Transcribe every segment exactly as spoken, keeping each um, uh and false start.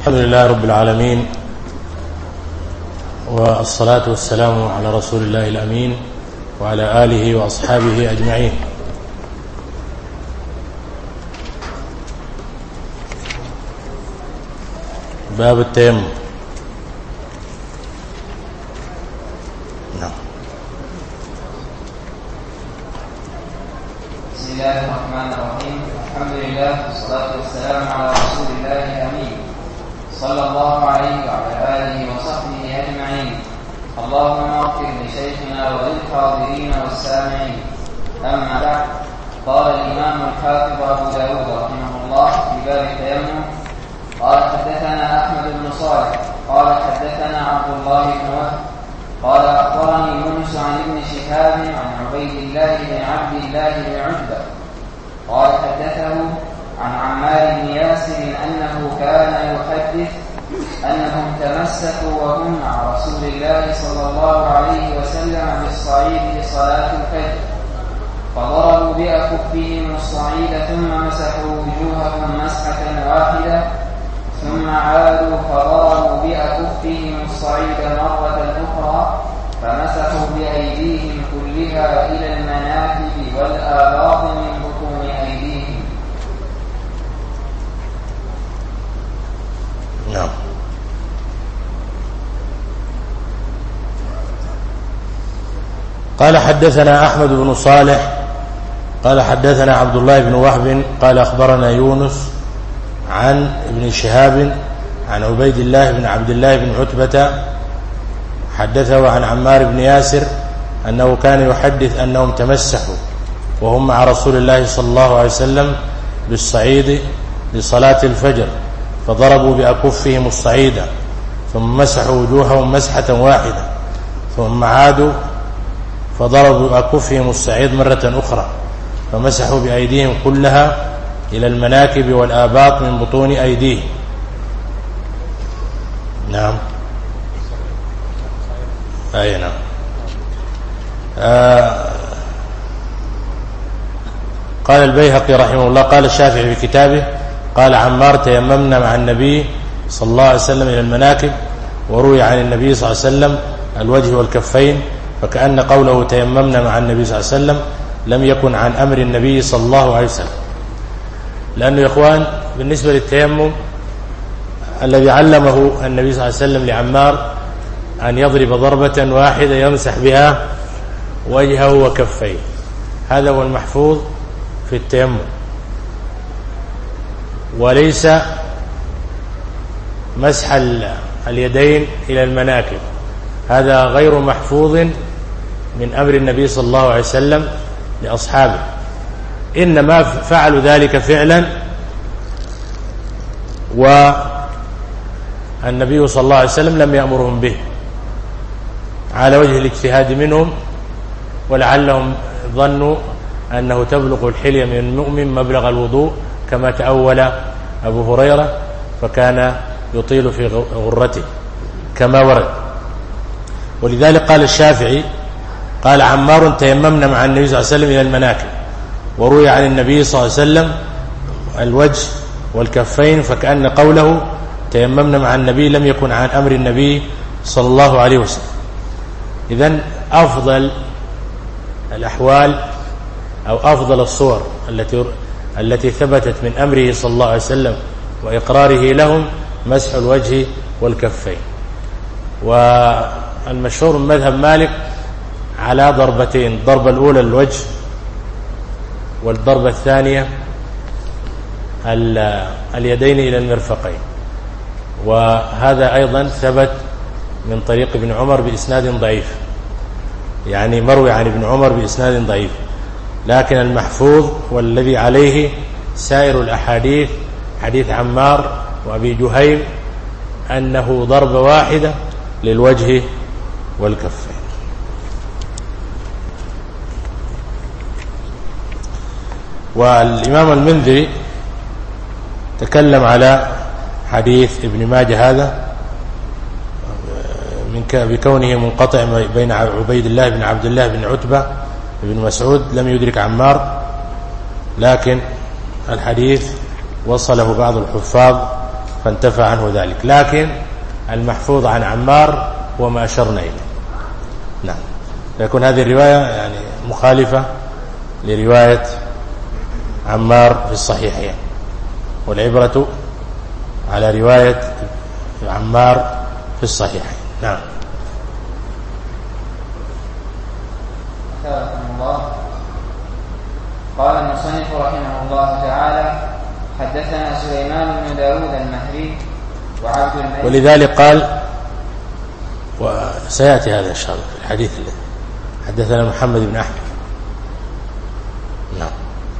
الحمد لله رب العالمين، والصلاة والسلام على رسول الله الأمين وعلى آله وأصحابه أجمعين. باب التيمم. بسم الله الرحمن الرحيم. الحمد لله والصلاة والسلام على رسول الله الأمين صلى الله عليه وعلى آله وصحبه أجمعين. اللهم اغفر لشيخنا وللحاضرين والسامعين. أما بعد، قال الإمام الحافظ أبو داود رحمه الله في باب التيمم قال حدثنا أحمد بن صالح قال حدثنا عبد الله بن وهب قال أخبرني يونس عن ابن شهاب عن عبيد الله بن عبد الله بن عتبة قال حدثه عن عمار بن ياسر أنه كان يحدث أنهم تمسكوا وهم مع رسول الله صلى الله عليه وسلم بالصعيد لصلاة الفجر، فضربوا بأكفهم الصعيد ثم مسحوا وجوههم مسحة واحدة، ثم عادوا فضربوا بأكفهم الصعيد مرة أخرى، فمسحوا بأيديهم كلها إلى المناكب والآباط من بطون أيديهم. نعم. قال حدثنا أحمد بن صالح قال حدثنا عبد الله بن وهب قال أخبرنا يونس عن ابن شهاب عن عبيد الله بن عبد الله بن عتبة حدثه عن عمار بن ياسر أنه كان يحدث أنهم تمسحوا وهم مع رسول الله صلى الله عليه وسلم بالصعيد لصلاة الفجر، فضربوا بأكفهم الصعيد ثم مسحوا وجوههم مسحة واحدة، ثم عادوا فضربوا بأكفهم الصعيد مرة أخرى، فمسحوا بأيديهم كلها إلى المناكب والآباط من بطون أيديهم. نعم. أي نعم. آه قال البيهقي رحمه الله قال الشافعي في كتابه قال عمار تيممنا مع النبي صلى الله عليه وسلم إلى المناكب، وروي عن النبي صلى الله عليه وسلم الوجه والكفين، فكأن قوله تيممنا مع النبي صلى الله عليه وسلم لم يكن عن أمر النبي صلى الله عليه وسلم، لأنه يا إخوان بالنسبة للتيمم الذي علمه النبي صلى الله عليه وسلم لعمار أن يضرب ضربة واحدة يمسح بها وجهه وكفيه، هذا هو المحفوظ في التيمم، وليس مسح اليدين إلى المناكب، هذا غير محفوظ من أمر النبي صلى الله عليه وسلم لأصحابه، إنما فعلوا ذلك فعلا، والنبي صلى الله عليه وسلم لم يأمرهم به على وجه الاجتهاد منهم، ولعلهم ظنوا أنه تبلغ الحلية من المؤمن مبلغ الوضوء كما تأول أبو هريرة، فكان يطيل في غرته كما ورد. ولذلك قال الشافعي قال عمار تيممنا مع النبي صلى الله عليه وسلم إلى المناكب، وروي عن النبي صلى الله عليه وسلم الوجه والكفين، فكأن قوله تيممنا مع النبي لم يكن عن أمر النبي صلى الله عليه وسلم. إذن أفضل الأحوال أو أفضل الصور التي التي ثبتت من أمره صلى الله عليه وسلم وإقراره لهم مسح الوجه والكفين. والمشهور من مذهب مالك على ضربتين، الضربة الأولى الوجه، والضربة الثانية اليدين إلى المرفقين، وهذا أيضا ثبت من طريق ابن عمر بإسناد ضعيف، يعني مروي عن ابن عمر بإسناد ضعيف، لكن المحفوظ والذي عليه سائر الأحاديث حديث عمار وأبي جهيم أنه ضربة واحدة للوجه والكفين. والإمام المنذري تكلم على حديث ابن ماجه هذا من بكونه منقطع بين عبيد الله بن عبد الله بن عتبة بن مسعود لم يدرك عمار، لكن الحديث وصله بعض الحفاظ فانتفى عنه ذلك. لكن المحفوظ عن عمار هو ما أشرنا إليه. نعم. فيكون هذه الرواية يعني مخالفة لرواية عمار في الصحيحين، والعبرة على رواية عمار في الصحيحين. نعم. الله. قال المصنف رحمه الله تعالى: حدثنا سليمان بن داود المهري وعبد الملك. ولذلك قال، وسيأتي هذا إن شاء الله في الحديث الذي حدثنا محمد بن أحمد. نعم.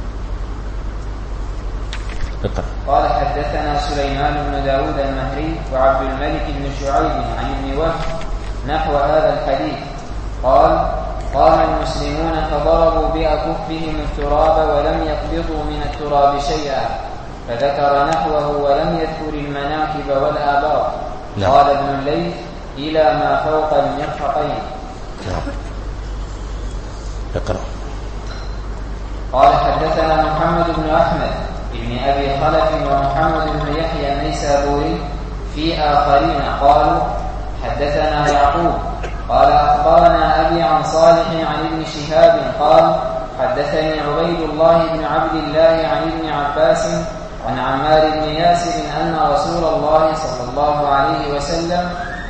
اقرأ. قال حدثنا سليمان بن داود المهري وعبد الملك بن شعيب عن ابن وهب نحو هذا الحديث. قال: قام المسلمون فضربوا بأكفهم التراب ولم يقبضوا من التراب شيئا، فذكر نحوه ولم يذكر المناكب والآبار. نعم. قال ابن الليث: إلى ما فوق المرفقين. نعم. اقرأ. قال حدثنا محمد بن أحمد بن أبي خلف ومحمد بن يحيى النيسابوري في آخرين قالوا: حدثنا يعقوب قال أخبرنا أبي عن صالح عن ابن شهاب قال: حدثني عبيد الله بن عبد الله عن ابن عباس عن عمار بن ياسر أن رسول الله صلى الله عليه وسلم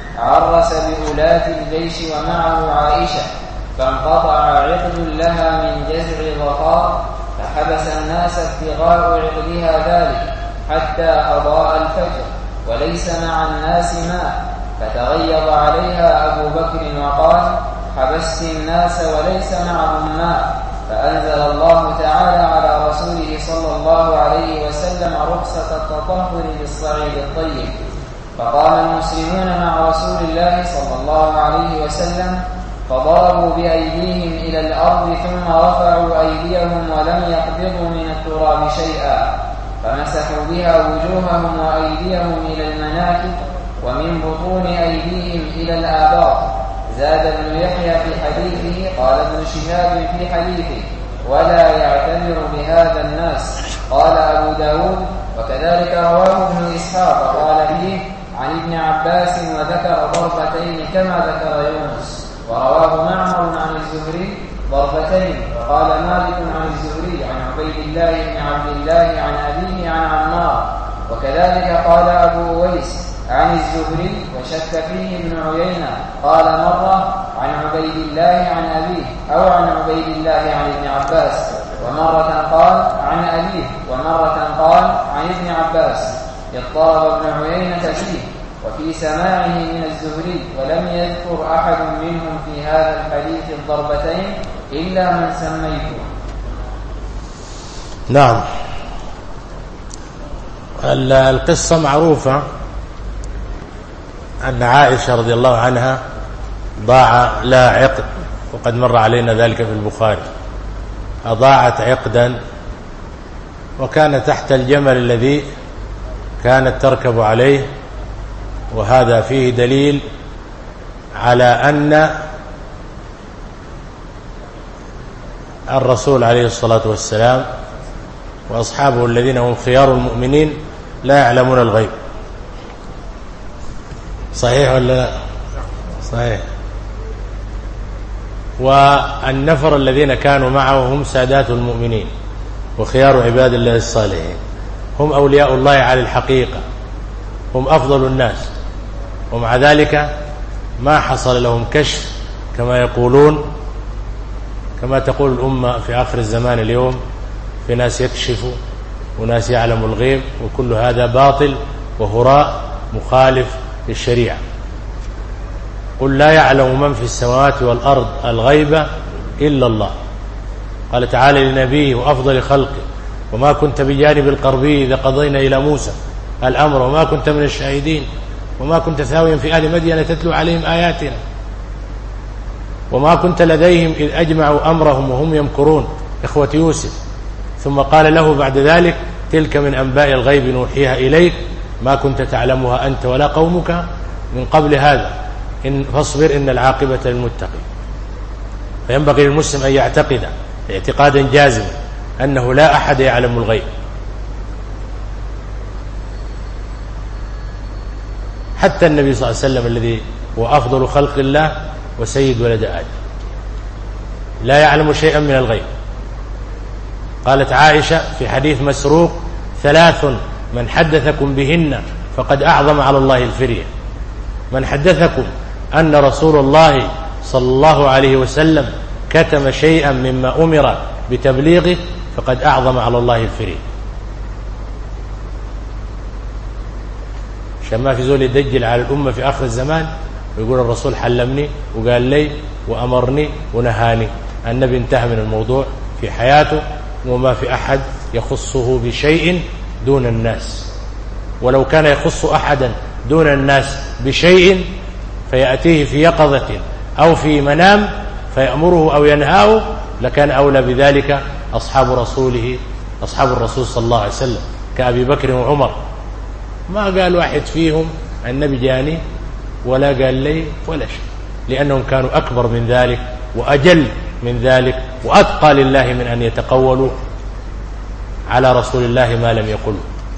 عرس بولاة الجيش ومعه عائشة، فانقطع عقد لها من جزع ظفار، فحبس الناس ابتغاء عقدها ذلك حتى أضاء الفجر وليس مع الناس ماء، فتغيظ عليها أبو بكر وقال: حبست الناس وليس معهم ماء، فأنزل الله تعالى على رسوله صلى الله عليه وسلم رخصة التطهر بالصعيد الطيب. فقام المسلمون مع رسول الله صلى الله عليه وسلم فضربوا بأيديهم إلى الأرض ثم رفعوا أيديهم ولم يقبضوا من التراب شيئا، فمسحوا بها وجوههم وأيديهم إلى المناكب ومن بطون أيديهم إلى الآباط. زاد ابن يحيى في حديثه قال ابن شهاب في حديثه: ولا يعتبر بهذا الناس. قال أبو داود: وكذلك رواه ابن إسحاق قال فيه عن ابن عباس وذكر ضربتين كما ذكر يونس، ورواه معمر عن الزهري ضربتين، وقال مالك عن الزهري عن عبيد الله بن عبد الله عن أبيه عن عمار، وكذلك قال أبو أويس عن الزهري وشك فيه ابن عيينة قال مرة عن عبيد الله عن أبيه أو عن عبيد الله عن ابن عباس، ومرة قال عن أبيه ومرة قال عن ابن عباس. اضطرب ابن عيينة فيه وفي سماعه من الزهري، ولم يذكر أحد منهم في هذا الحديث الضربتين إلا من سميته. نعم. القصة معروفة أن عائشة رضي الله عنها ضاع لا عقد، وقد مر علينا ذلك في البخاري. أضاعت عقدا وكان تحت الجمل الذي كانت تركب عليه، وهذا فيه دليل على أن الرسول عليه الصلاة والسلام وأصحابه الذين هم خيار المؤمنين لا يعلمون الغيب. صحيح ولا لا؟ صحيح. والنفر الذين كانوا معه هم سادات المؤمنين وخيار عباد الله الصالحين، هم أولياء الله على الحقيقة، هم أفضل الناس، ومع ذلك ما حصل لهم كشف كما يقولون، كما تقول الأمة في آخر الزمان اليوم، في ناس يكشفوا وناس يعلم الغيب، وكل هذا باطل وهراء مخالف للشريعة. قل لا يعلم من في السماوات والأرض الغيب إلا الله. قال تعالى لنبيه وأفضل خلقه: وما كنت بجانب القربي إذا قضينا إلى موسى الأمر وما كنت من الشاهدين وما كنت ثاويا في أهل مدين تتلو عليهم آياتنا وما كنت لديهم إذ أجمعوا أمرهم وهم يمكرون، إخوة يوسف. ثم قال له بعد ذلك: تلك من أنباء الغيب نوحيها إليك ما كنت تعلمها أنت ولا قومك من قبل هذا إن فاصبر إن العاقبة للمتقين. فينبغي للمسلم أن يعتقد اعتقادا جازما أنه لا أحد يعلم الغيب، حتى النبي صلى الله عليه وسلم الذي هو أفضل خلق الله وسيد ولد آدم لا يعلم شيئا من الغيب. قالت عائشة في حديث مسروق: ثلاث من حدثكم بهن فقد أعظم على الله الفرية. من حدثكم أن رسول الله صلى الله عليه وسلم كتم شيئا مما أمر بتبليغه فقد أعظم على الله الفرية. عشان ما في زول يدجل على الأمة في آخر الزمان ويقول الرسول حلمني وقال لي وأمرني ونهاني. النبي انتهى من الموضوع في حياته، وما في أحد يخصه بشيء دون الناس. ولو كان يخص أحدا دون الناس بشيء فيأتيه في يقظة أو في منام فيأمره أو ينهاه لكان أولى بذلك أصحاب رسوله أصحاب الرسول صلى الله عليه وسلم كأبي بكر وعمر. ما قال واحد فيهم النبي جاني ولا قال لي ولا شيء، لأنهم كانوا أكبر من ذلك وأجل من ذلك وأتقى لله من أن يتقولوا على رسول الله ما لم يقل.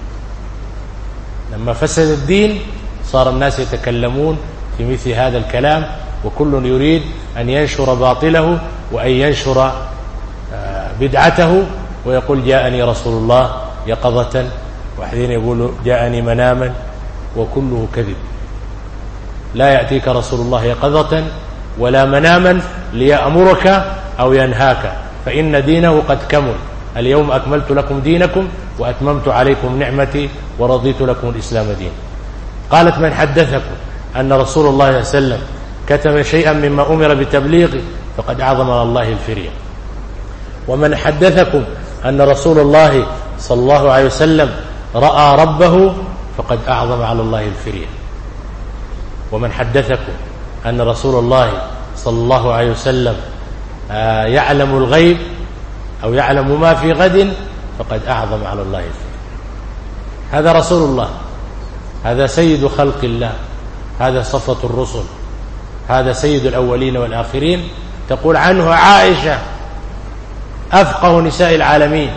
لما فسد الدين صار الناس يتكلمون في مثل هذا الكلام، وكل يريد أن ينشر باطله وأن ينشر بدعته ويقول جاءني رسول الله يقظة، وحين يقول جاءني مناما، وكله كذب. لا يأتيك رسول الله يقظة ولا مناما ليأمرك أو ينهاك، فإن دينه قد كمل. اليوم أكملت لكم دينكم وأتممت عليكم نعمتي ورضيت لكم الإسلام دين. قالت: من حدثكم أن رسول الله صلى الله عليه وسلم كتم شيئا مما أمر بتبليغه فقد أعظم على الله الفرية. ومن حدثكم أن رسول الله صلى الله عليه وسلم رأى ربه فقد أعظم على الله الفرية. ومن حدثكم أن رسول الله صلى الله عليه وسلم يعلم الغيب أو يعلم ما في غد فقد أعظم على الله الفرية. هذا رسول الله، هذا سيد خلق الله، هذا صفوة الرسل، هذا سيد الأولين والآخرين. تقول عنه عائشة: أفقه نساء العالمين،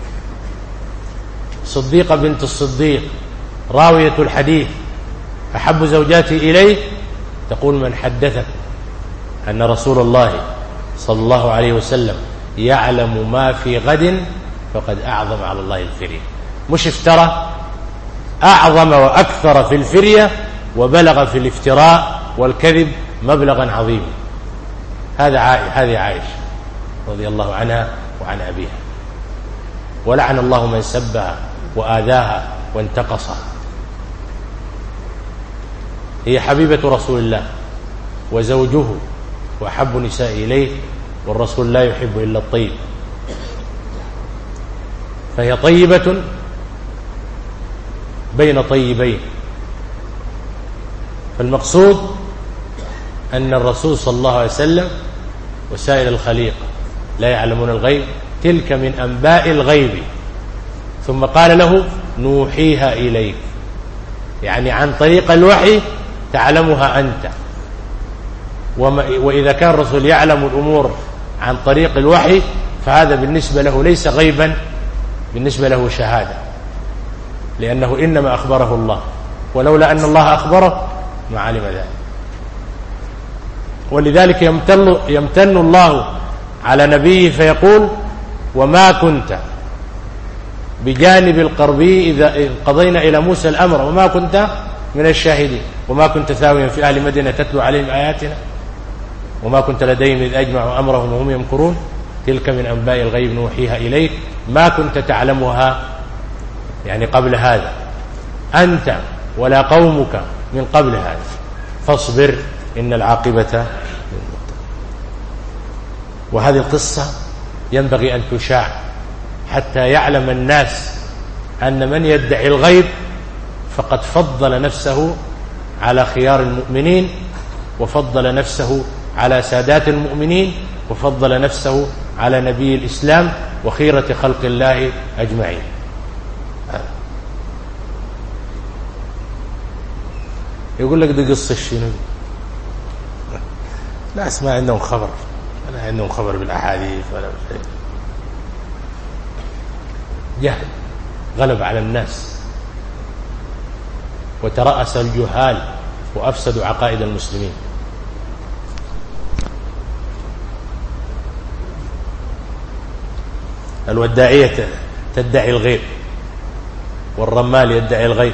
صديقة بنت الصديق، راوية الحديث، أحب زوجاتي إليه. تقول: من حدثك أن رسول الله صلى الله عليه وسلم يعلم ما في غد فقد أعظم على الله الفرية. مش افترى، أعظم وأكثر في الفرية، وبلغ في الافتراء والكذب مبلغا عظيما. هذا هذه عائشة رضي الله عنها وعن أبيها، ولعن الله من سبها وآذاها وانتقصها. هي حبيبة رسول الله وزوجه وأحب نساء إليه، والرسول لا يحب إلا الطيب، فهي طيبة بين طيبين. فالمقصود أن الرسول صلى الله عليه وسلم وسائر الخليقة لا يعلمون الغيب، تلك من أنباء الغيب. ثم قال له: نوحيها إليك، يعني عن طريق الوحي تعلمها أنت. وإذا كان الرسول يعلم الأمور عن طريق الوحي فهذا بالنسبة له ليس غيبا، بالنسبة له شهادة، لأنه إنما أخبره الله، ولولا أن الله أخبره ما علم ذلك. ولذلك يمتن, يمتن الله على نبيه فيقول: وما كنت بجانب القربي إذا قضينا إلى موسى الأمر وما كنت من الشاهدين وما كنت ثاويا في أهل مدينة تتلو عليهم آياتنا وما كنت لديهم إذ أجمعوا أمرهم وهم يمكرون تلك من أنباء الغيب نوحيها إليك ما كنت تعلمها يعني قبل هذا أنت ولا قومك من قبل هذا فاصبر إن العاقبة للمتقين. وهذه القصة ينبغي أن تشاع حتى يعلم الناس أن من يدعي الغيب فقد فضل نفسه على خيار المؤمنين، وفضل نفسه على سادات المؤمنين، وفضل نفسه على نبي الإسلام وخيرة خلق الله أجمعين. يقول لك دي قصة شنو؟ لا اسمع عندهم خبر، ولا عندهم خبر بالأحاديث ولا شيء. جهل غلب على الناس وترأس الجهال وأفسدوا عقائد المسلمين. الوداعية تدعي الغيب، والرمال يدعي الغيب،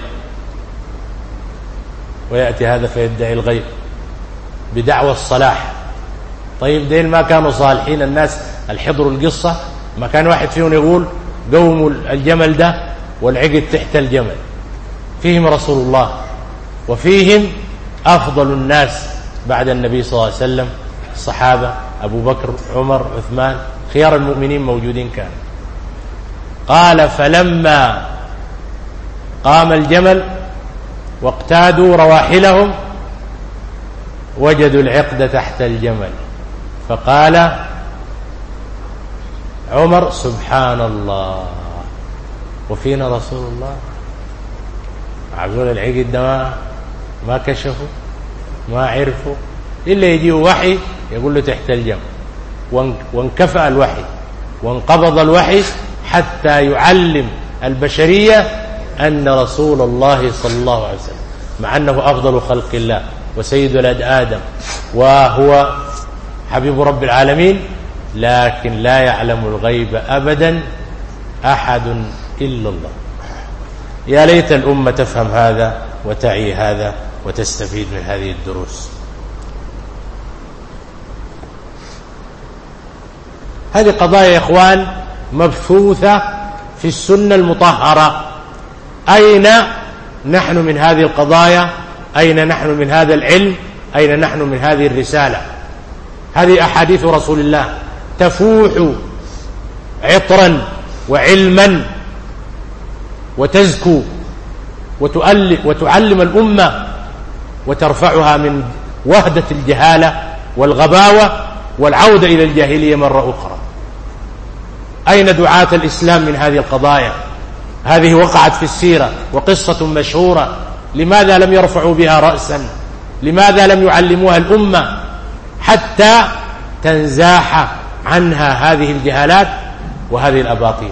ويأتي هذا فيدعي الغيب بدعوى الصلاح. طيب دين ما كانوا صالحين الناس الحضروا القصة، ما كان واحد فيهم يقول قوموا الجمل ده والعقد تحت الجمل. فيهم رسول الله وفيهم أفضل الناس بعد النبي صلى الله عليه وسلم، الصحابة أبو بكر عمر عثمان، خيار المؤمنين موجودين كانوا. قال فلما قام الجمل واقتادوا رواحلهم وجدوا العقد تحت الجمل، فقال عمر سبحان الله وفينا رسول الله. عبدول العقد ده ما, ما كشفوا ما عرفوا إلا يجيه وحي يقول له تحت الجمل، وانكفأ الوحي وانقبض الوحي حتى يعلم البشرية أن رسول الله صلى الله عليه وسلم مع أنه أفضل خلق الله وسيد ولد آدم وهو حبيب رب العالمين، لكن لا يعلم الغيب أبدا أحد إلا الله. يا ليت الأمة تفهم هذا وتعي هذا وتستفيد من هذه الدروس. هذه قضايا يا إخوان مبثوثة في السنة المطهرة. أين نحن من هذه القضايا؟ أين نحن من هذا العلم؟ أين نحن من هذه الرسالة؟ هذه أحاديث رسول الله تفوح عطرا وعلما وتزكو وتعلم الأمة وترفعها من وهدة الجهالة والغباوة والعودة إلى الجاهلية مرة أخرى. أين دعاة الإسلام من هذه القضايا؟ هذه وقعت في السيرة وقصة مشهورة، لماذا لم يرفعوا بها رأسا؟ لماذا لم يعلموها الأمة حتى تنزاح عنها هذه الجهالات وهذه الأباطيل؟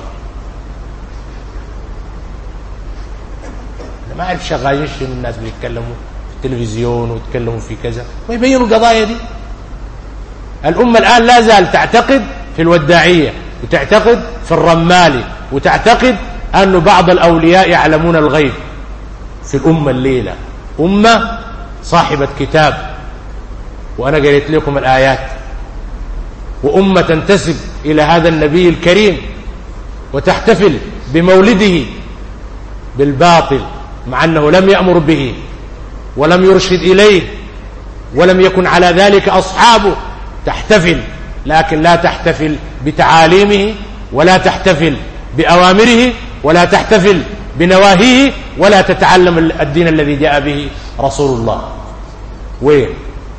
ما أعرف شغالين شيء من الناس بيتكلموا في التلفزيون ويتكلموا في كذا ويبينوا القضايا دي. الأمة الآن لا زال تعتقد في الوداعية وتعتقد في الرمالي وتعتقد أن بعض الأولياء يعلمون الغيب. في الأمة الليلة أمة صاحبة كتاب، وأنا قريت لكم الآيات، وأمة تنتسب إلى هذا النبي الكريم وتحتفل بمولده بالباطل مع أنه لم يأمر به ولم يرشد إليه ولم يكن على ذلك أصحابه. تحتفل، لكن لا تحتفل بتعاليمه ولا تحتفل بأوامره ولا تحتفل بنواهيه ولا تتعلم الدين الذي جاء به رسول الله. وين؟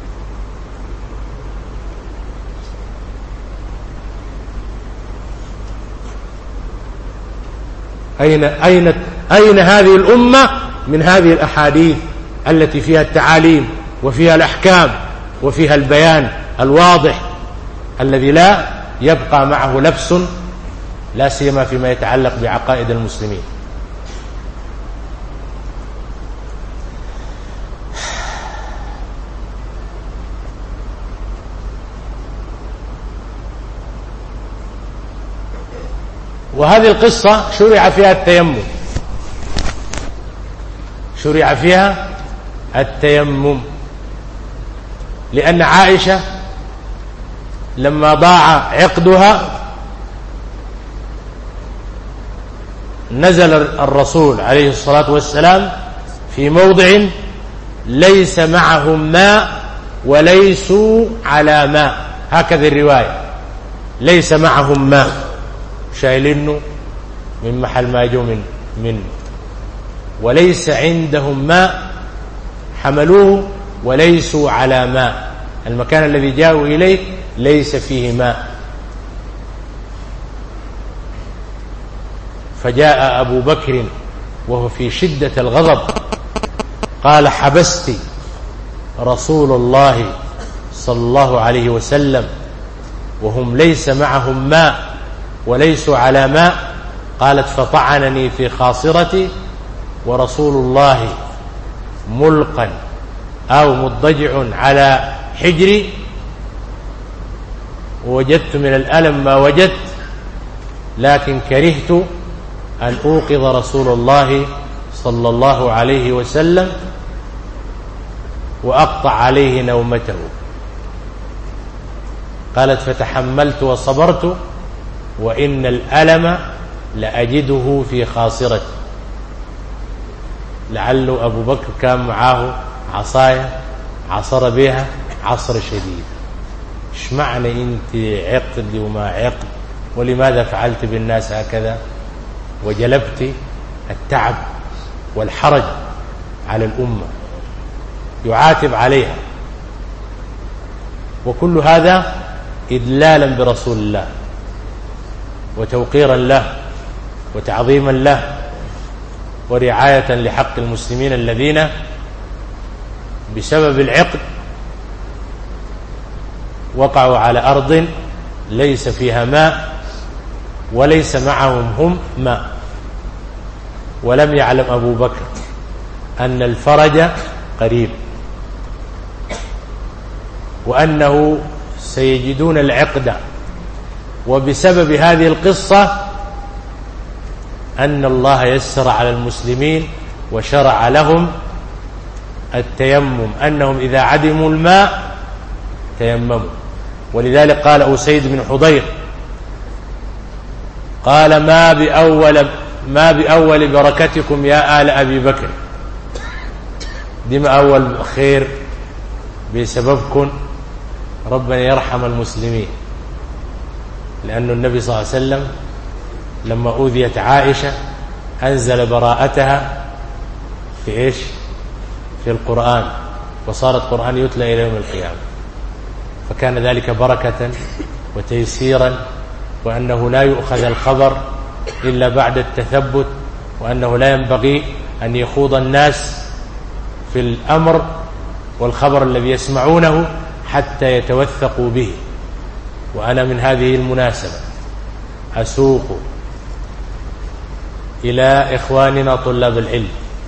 أين, أين, أين هذه الأمة من هذه الأحاديث التي فيها التعاليم وفيها الأحكام وفيها البيان الواضح الذي لا يبقى معه لبس، لا سيما فيما يتعلق بعقائد المسلمين؟ وهذه القصة شرع فيها التيمم، شرع فيها التيمم لأن عائشة لما ضاع عقدها نزل الرسول عليه الصلاة والسلام في موضع ليس معهم ماء وليسوا على ماء، هكذا الرواية، ليس معهم ماء، شايلينه من محل ما يجوا من منه، وليس عندهم ماء، حملوه وليسوا على ماء، المكان الذي جاءوا إليه ليس فيه ماء. فجاء أبو بكر وهو في شدة الغضب قال: حبست رسول الله صلى الله عليه وسلم وهم ليس معهم ماء وليسوا على ماء. قالت: فطعنني في خاصرتي ورسول الله ملقا أو مضطجع على حجري ووجدت من الألم ما وجدت، لكن كرهت أن أوقظ رسول الله صلى الله عليه وسلم وأقطع عليه نومته. قالت فتحملت وصبرت وإن الألم لأجده في خاصرتي. لعله أبو بكر كان معاه عصاية عصر بها عصر شديد. ايش معنى انت عقد وما عقد؟ ولماذا فعلت بالناس هكذا وجلبت التعب والحرج على الأمة؟ يعاتب عليها، وكل هذا إدلالا برسول الله وتوقيرا له وتعظيما له ورعاية لحق المسلمين الذين بسبب العقد وقعوا على أرض ليس فيها ماء وليس معهم هم ماء. ولم يعلم أبو بكر أن الفرج قريب وأنه سيجدون العقد. وبسبب هذه القصة أن الله يسر على المسلمين وشرع لهم التيمم، أنهم إذا عدموا الماء تيمموا. ولذلك قال أسيد بن حضير قال ما بأول, ما بأول بركتكم يا آل أبي بكر، دي ما أول خير بسببكم، ربنا يرحم المسلمين. لأن النبي صلى الله عليه وسلم لما أوذيت عائشة أنزل براءتها في إيش؟ في القرآن، وصار القرآن يتلى إلى يوم القيامة، فكان ذلك بركة وتيسيرا، وأنه لا يؤخذ الخبر إلا بعد التثبت، وأنه لا ينبغي أن يخوض الناس في الأمر والخبر الذي يسمعونه حتى يتوثقوا به. وأنا من هذه المناسبة أسوق إلى إخواننا طلاب العلم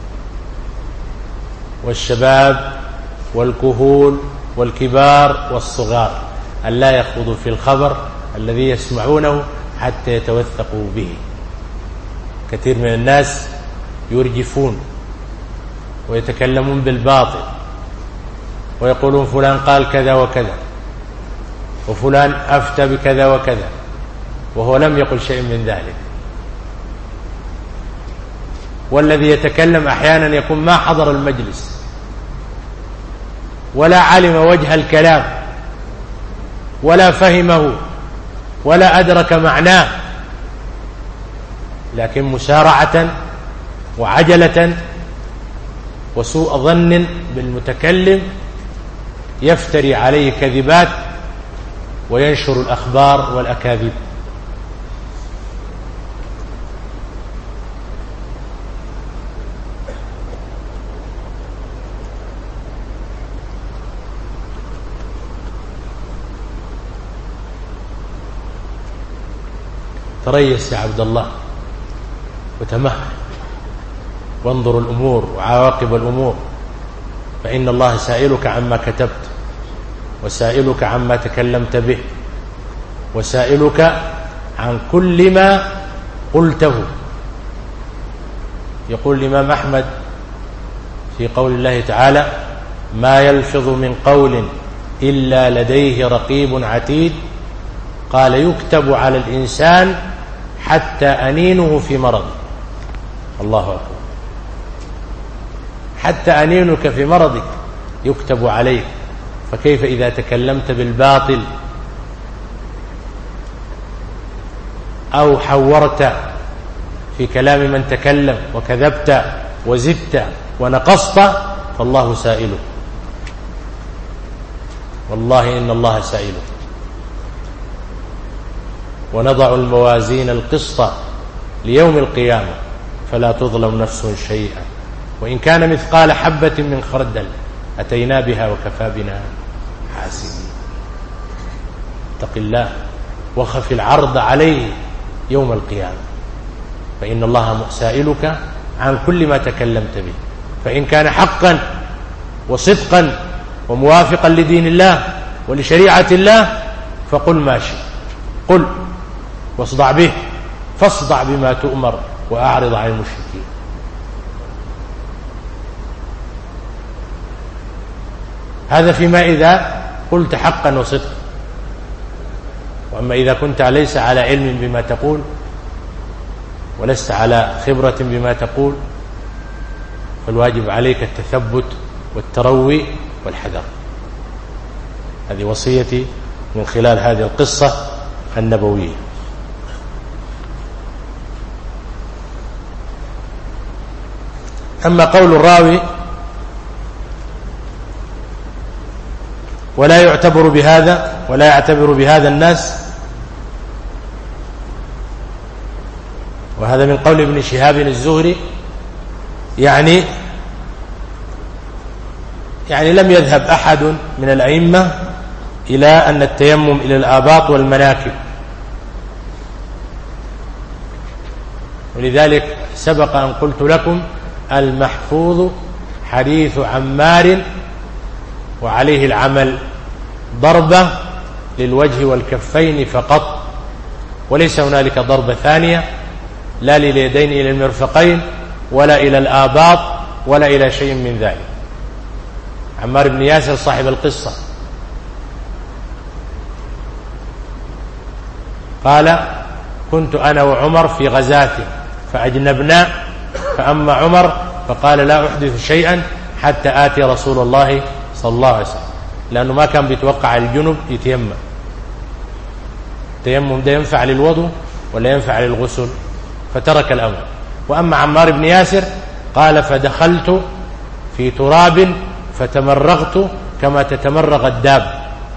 والشباب والكهول والكبار والصغار أن لا يخوضوا في الخبر الذي يسمعونه حتى يتوثقوا به. كثير من الناس يرجفون ويتكلمون بالباطل ويقولون فلان قال كذا وكذا وفلان أفتى بكذا وكذا وهو لم يقل شيء من ذلك. والذي يتكلم أحيانا يكون ما حضر المجلس ولا علم وجه الكلام ولا فهمه ولا أدرك معناه، لكن مسارعة وعجلة وسوء ظن بالمتكلم يفتري عليه كذبات وينشر الأخبار والأكاذيب. تريس يا عبد الله وتمهل وانظر الأمور وعواقب الأمور، فإن الله سائلك عما كتبت وسائلك عما تكلمت به وسائلك عن كل ما قلته. يقول الإمام أحمد في قول الله تعالى ما يلفظ من قول إلا لديه رقيب عتيد، قال يكتب على الإنسان حتى أنينه في مرض. الله أكبر، حتى أنينك في مرضك يكتب عليك، فكيف إذا تكلمت بالباطل أو حورت في كلام من تكلم وكذبت وزدت ونقصت، فالله سائلك، والله إن الله سائلك. ونضع الموازين القسط ليوم القيامة فلا تظلم نفس شيئا وإن كان مثقال حبة من خردل أتينا بها وكفى بنا حاسبين. اتق الله وخف العرض عليه يوم القيامة، فإن الله سائلك عن كل ما تكلمت به، فإن كان حقا وصدقا وموافقا لدين الله ولشريعة الله فقل ما شئت، قل واصدع به، فاصدع بما تؤمر وأعرض عن المشركين. هذا فيما إذا قلت حقا وصدقا. وأما إذا كنت ليس على علم بما تقول ولست على خبرة بما تقول فالواجب عليك التثبت والتروي والحذر. هذه وصيتي من خلال هذه القصة النبوية. أما قول الراوي ولا يعتبر بهذا ولا يعتبر بهذا الناس، وهذا من قول ابن شهاب الزهري، يعني يعني لم يذهب أحد من الأئمة إلى أن التيمم إلى الآباط والمناكب، ولذلك سبق أن قلت لكم المحفوظ حديث عمار وعليه العمل، ضربة للوجه والكفين فقط، وليس هنالك ضربة ثانية لا لليدين إلى المرفقين ولا إلى الآباط ولا إلى شيء من ذلك. عمار بن ياسر صاحب القصة قال كنت أنا وعمر في غزاة فأجنبنا، فأما عمر فقال لا أحدث شيئا حتى آتي رسول الله صلى الله عليه وسلم، لأنه ما كان بيتوقع الجنب يتيمم. التيمم ده ينفع للوضوء ولا ينفع للغسل، فترك الأمر. وأما عمار بن ياسر قال فدخلت في تراب فتمرغت كما تتمرغ الداب،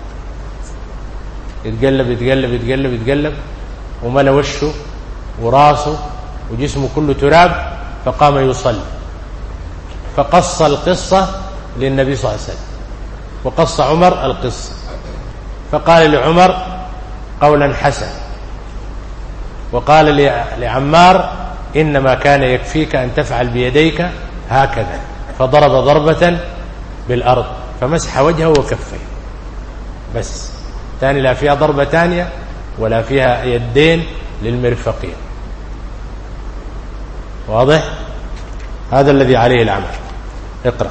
يتقلب يتقلب يتقلب يتقلب وملا وشه وراسه وجسمه كله تراب، فقام يصلي، فقص القصة للنبي صلى الله عليه وسلم، وقص عمر القصة، فقال لعمر قولا حسنا، وقال لعمار إنما كان يكفيك أن تفعل بيديك هكذا، فضرب ضربة بالأرض فمسح وجهه وكفيه بس، ثاني لا فيها ضربة ثانية ولا فيها يدين للمرفقين. واضح؟ هذا الذي عليه العمل. اقرأ.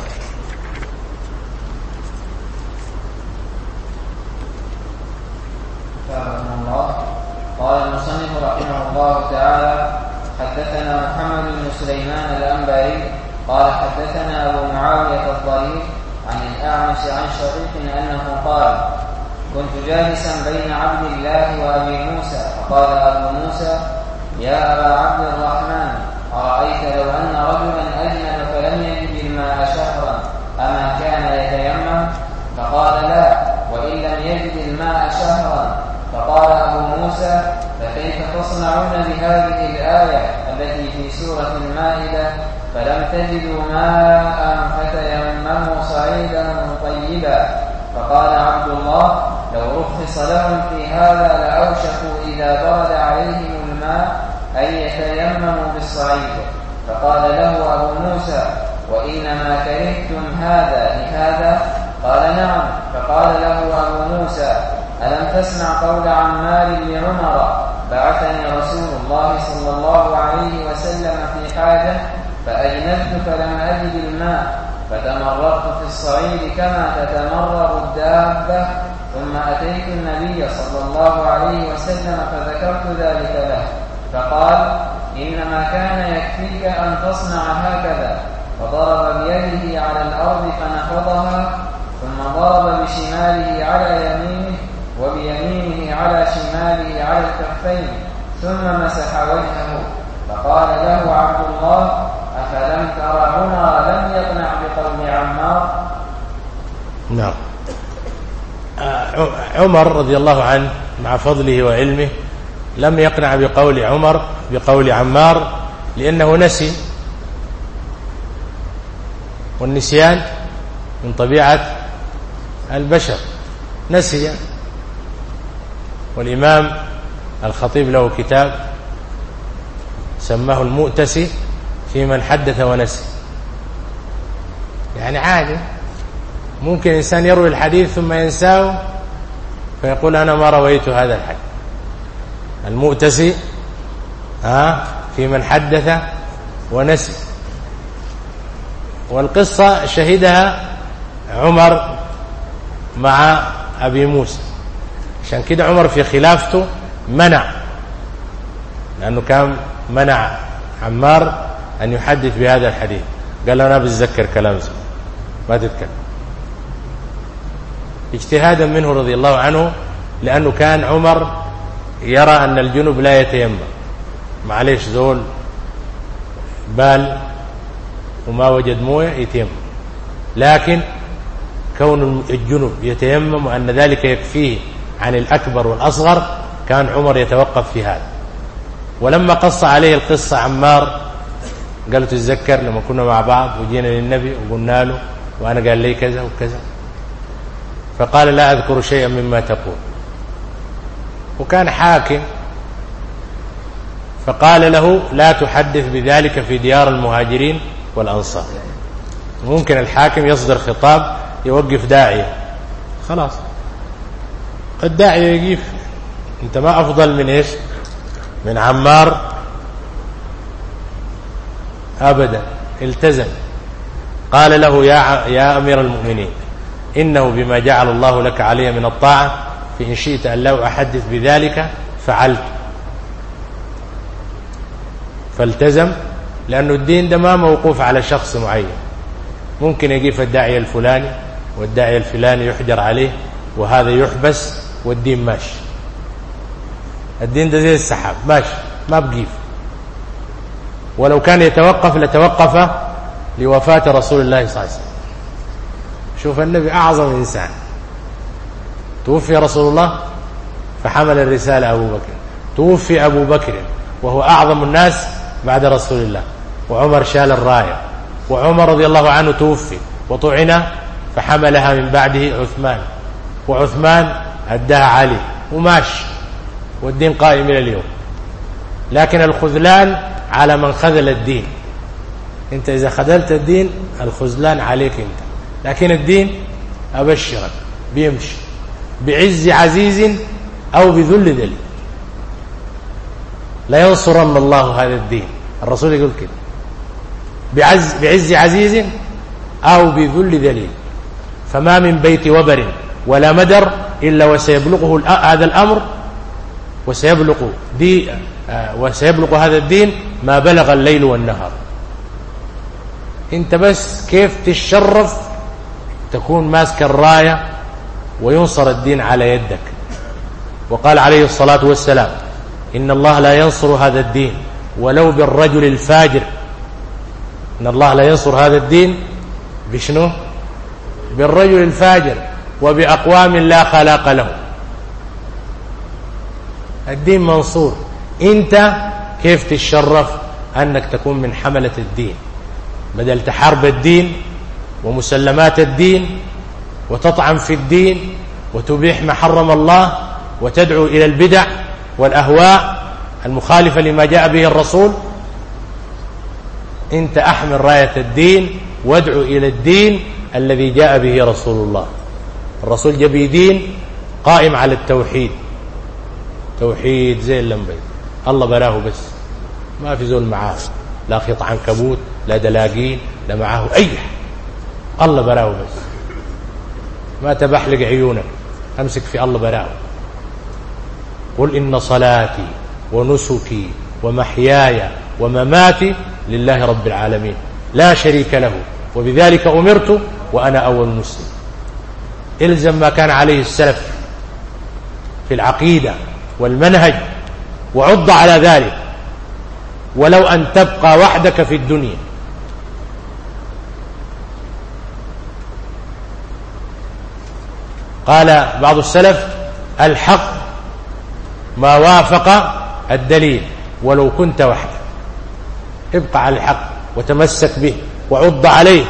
قال المصنف رحمه الله تعالى حدثنا محمد بن سليمان الأنباري قال حدثنا أبو معاوية الضرير عن الأعمش عن شقيق أنه قال كنت جالسا بين عبد الله وأبي موسى، فقال أبو موسى يا أبا عبد الرحمن أرأيت لو أن رجلا أجنب فلم يجد الماء شهرا أما كان يتيمم؟ فقال لا، وإن لم يجد الماء شهرا. فقال أبو موسى فكيف تصنعون بهذه الآية التي في سورة المائدة فلم تجدوا ماء فتيمموا صعيدا طيبا؟ فقال عبد الله لو رخص لهم في هذا لأوشكوا إذا برد عليهم الماء أن يتيمموا بالصعيد. فقال له أبو موسى وإنما كرهتم هذا لهذا؟ قال نعم. فقال له أبو موسى ألم تسمع قول عمار لعمر بعثني رسول الله صلى الله عليه وسلم في حاجة فأجنبت فلم أجد الماء فتمرغت في الصعيد كما تتمرغ الدابة، ثم أتيت النبي صلى الله عليه وسلم فذكرت ذلك له، فقال إنما كان يكفيك أن تصنع هكذا، فضرب بيده على الأرض فنفضها، ثم ضرب بشماله على يمينه وبيمينه على شماله على الكفين، ثم مسح وجهه. فقال له عبد الله أفلم تر عمر لم يقنع بقول عمار؟ نعم. عمر رضي الله عنه مع فضله وعلمه لم يقنع بقول عمر بقول عمار لأنه نسي، والنسيان من طبيعة البشر، نسي. والإمام الخطيب له كتاب سماه المؤتسي في من حدث ونسي، يعني عادي ممكن إنسان يروي الحديث ثم ينساه فيقول أنا ما رويت هذا الحديث. المؤتسي ها في من حدث ونسي. والقصة شهدها عمر مع أبي موسى، عشان كده عمر في خلافته منع، لأنه كان منع عمار أن يحدث بهذا الحديث، قال أنا بتذكر كلام زي ما تتكلم، اجتهادا منه رضي الله عنه، لأنه كان عمر يرى أن الجنب لا يتيمم، معليش زول بال وما وجد مويه يتيمم، لكن كون الجنب يتيمم وأن ذلك يكفيه عن الأكبر والأصغر كان عمر يتوقف في هذا. ولما قص عليه القصة عمار قالوا تتذكر لما كنا مع بعض وجينا للنبي وقلنا له وأنا قال لي كذا وكذا، فقال لا أذكر شيئا مما تقول. وكان حاكم فقال له لا تحدث بذلك في ديار المهاجرين والأنصار. ممكن الحاكم يصدر خطاب يوقف داعية، خلاص الداعية يقف، انت ما أفضل من إيش؟ من عمار أبدا، التزم. قال له يا, يا أمير المؤمنين إنه بما جعل الله لك علي من الطاعة فإن شئت أن لا أحدث بذلك فعلت. فالتزم، لأنه الدين ده ما موقوف على شخص معين، ممكن يقف الداعية الفلاني والداعية الفلاني يحجر عليه وهذا يحبس والدين ماشي. الدين ده زي السحاب ماشي ما بقيف، ولو كان يتوقف لتوقف لوفاة رسول الله صلى الله عليه وسلم. شوف النبي أعظم إنسان، توفي رسول الله فحمل الرسالة أبو بكر، توفي أبو بكر وهو أعظم الناس بعد رسول الله، وعمر شال الراية، وعمر رضي الله عنه توفي وطعن فحملها من بعده عثمان، وعثمان أداها علي، وماشي والدين قائم إلى اليوم. لكن الخذلان على من خذل الدين، انت إذا خذلت الدين الخذلان عليك انت، لكن الدين أبشرك بيمشي بعز عزيز أو بذل ذليل. لا ينصرن الله هذا الدين، الرسول يقول كده، بعز, بعز عزيز أو بذل ذليل. فما من بيت وبر ولا مدر إلا وسيبلغه هذا الأمر، وسيبلغ, دي وسيبلغ هذا الدين ما بلغ الليل والنهار. انت بس كيف تشرف تكون ماسك الراية وينصر الدين على يدك. وقال عليه الصلاة والسلام إن الله لا ينصر هذا الدين ولو بالرجل الفاجر. إن الله لا ينصر هذا الدين بشنو؟ بالرجل الفاجر وبأقوام لا خلاق له. الدين منصور، انت كيف تشرف أنك تكون من حملة الدين، بدل تحارب الدين ومسلمات الدين وتطعن في الدين وتبيح ما حرم الله وتدعو إلى البدع والأهواء المخالفة لما جاء به الرسول. انت أحمل راية الدين وادعو إلى الدين الذي جاء به رسول الله. الرسول جاء بدين قائم على التوحيد، توحيد زي اللمبي، الله براه بس، ما في زول معاه، لا خيط عنكبوت لا دلاقين لا معاه أي حاجة، الله براه بس، ما تبحلق عيونك، أمسك في الله براه. قل إن صلاتي ونسكي ومحياي ومماتي لله رب العالمين لا شريك له وبذلك أمرت وأنا أول مسلم. إلزم ما كان عليه السلف في العقيدة والمنهج وعض على ذلك، ولو أن تبقى وحدك في الدنيا. قال بعض السلف الحق ما وافق الدليل ولو كنت وحدك، ابقى على الحق وتمسك به وعض عليه.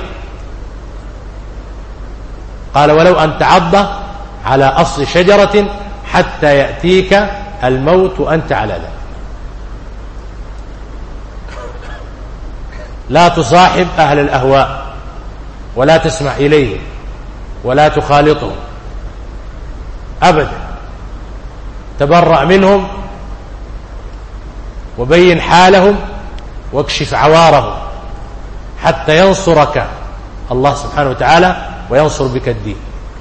قال ولو أن تعض على أصل شجرة حتى يأتيك الموت وأنت على ذلك. لا تصاحب أهل الأهواء ولا تسمع إليهم، ولا تخالطهم أبدا، تبرأ منهم وبين حالهم واكشف عوارهم حتى ينصرك الله سبحانه وتعالى وينصر بك الدين.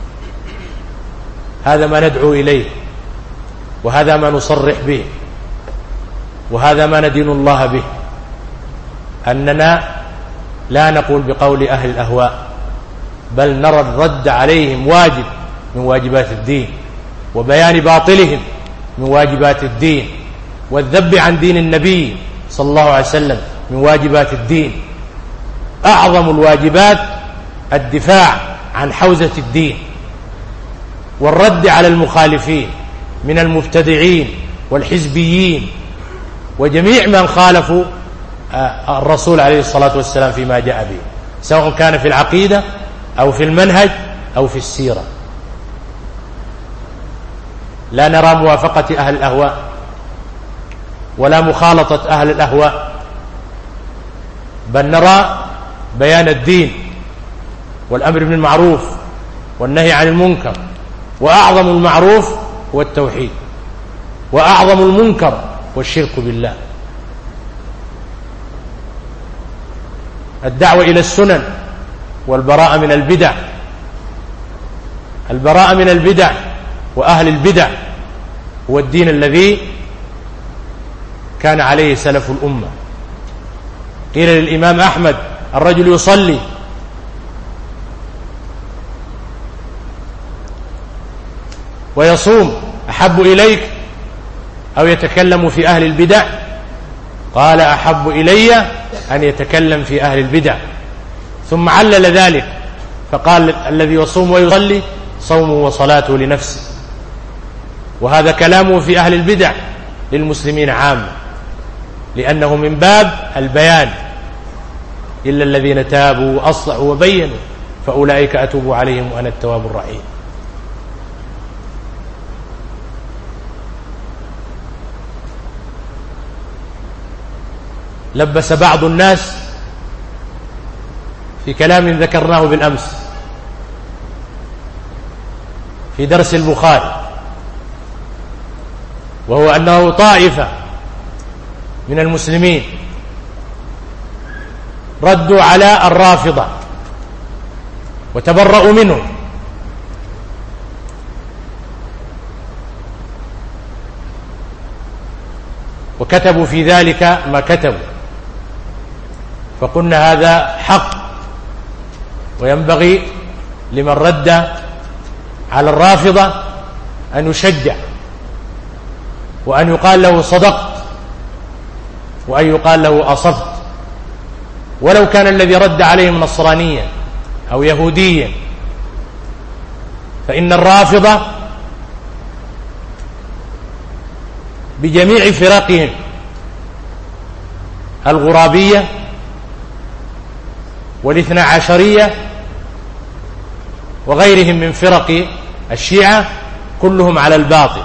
هذا ما ندعو إليه، وهذا ما نصرح به، وهذا ما ندين الله به، أننا لا نقول بقول أهل الأهواء، بل نرى الرد عليهم واجب من واجبات الدين، وبيان باطلهم من واجبات الدين، والذب عن دين النبي صلى الله عليه وسلم من واجبات الدين. أعظم الواجبات الدفاع عن حوزة الدين والرد على المخالفين من المبتدعين والحزبيين وجميع من خالفوا الرسول عليه الصلاة والسلام فيما جاء به، سواء كان في العقيدة أو في المنهج أو في السيرة. لا نرى موافقة أهل الأهواء ولا مخالطة أهل الأهواء، بل نرى بيان الدين والأمر بالمعروف والنهي عن المنكر، وأعظم المعروف هو التوحيد، وأعظم المنكر هو الشرك بالله. الدعوة إلى السنن والبراءة من البدع، البراءة من البدع وأهل البدع هو الدين الذي كان عليه سلف الأمة. قيل للإمام أحمد: الرجل يصلي ويصوم أحب إليك أو يتكلم في أهل البدع؟ قال: أحب إلي أن يتكلم في أهل البدع. ثم علل ذلك فقال: الذي يصوم ويصلي صومه وصلاته لنفسه. وهذا كلامه في أهل البدع للمسلمين عامة، لأنه من باب البيان: إلا الذين تابوا وأصلحوا وبينوا فأولئك أتوب عليهم وأنا التواب الرحيم. لبس بعض الناس في كلام ذكرناه بالأمس في درس البخاري، وهو أنه طائفة من المسلمين ردوا على الرافضة وتبرؤوا منهم، وكتبوا في ذلك ما كتبوا، فقلنا هذا حق، وينبغي لمن رد على الرافضة أن يشجع، وأن يقال له صدقت، وأن يقال له أصبت، ولو كان الذي رد عليهم نصرانيا أو يهوديا. فإن الرافضة بجميع فرقهم الغرابية والاثنى عشرية وغيرهم من فرق الشيعة كلهم على الباطل،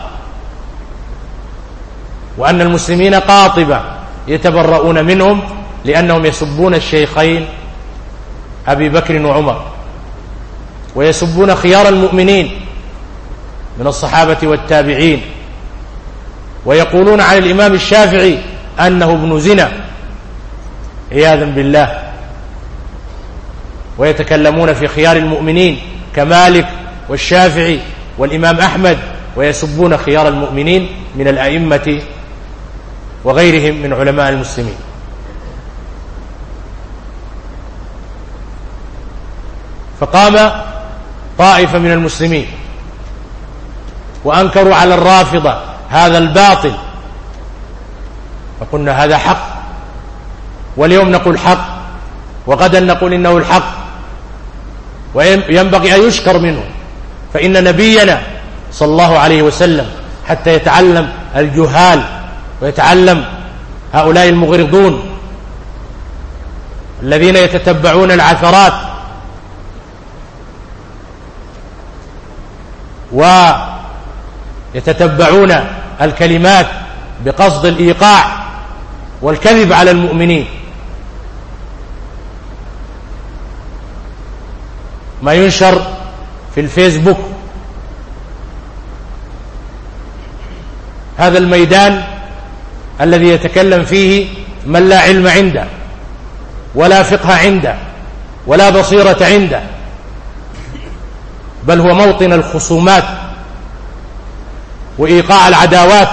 وأن المسلمين قاطبة يتبرؤون منهم لأنهم يسبون الشيخين أبي بكر وعمر، ويسبون خيار المؤمنين من الصحابة والتابعين، ويقولون عن الإمام الشافعي أنه ابن زنا عياذا بالله، ويتكلمون في خيار المؤمنين كمالك والشافعي والإمام أحمد، ويسبون خيار المؤمنين من الأئمة وغيرهم من علماء المسلمين. فقام طائفة من المسلمين وأنكروا على الرافضة هذا الباطل، فقلنا هذا حق، واليوم نقول حق، وغدا نقول إنه الحق، وينبغي أن يشكر منه. فإن نبينا صلى الله عليه وسلم حتى يتعلم الجهال ويتعلم هؤلاء المغرضون الذين يتتبعون العثرات ويتتبعون الكلمات بقصد الإيقاع والكذب على المؤمنين. ما ينشر في في الفيسبوك. هذا الميدان الذي يتكلم فيه من لا علم عنده ولا فقه عنده ولا بصيرة عنده، بل هو موطن الخصومات وإيقاع العداوات.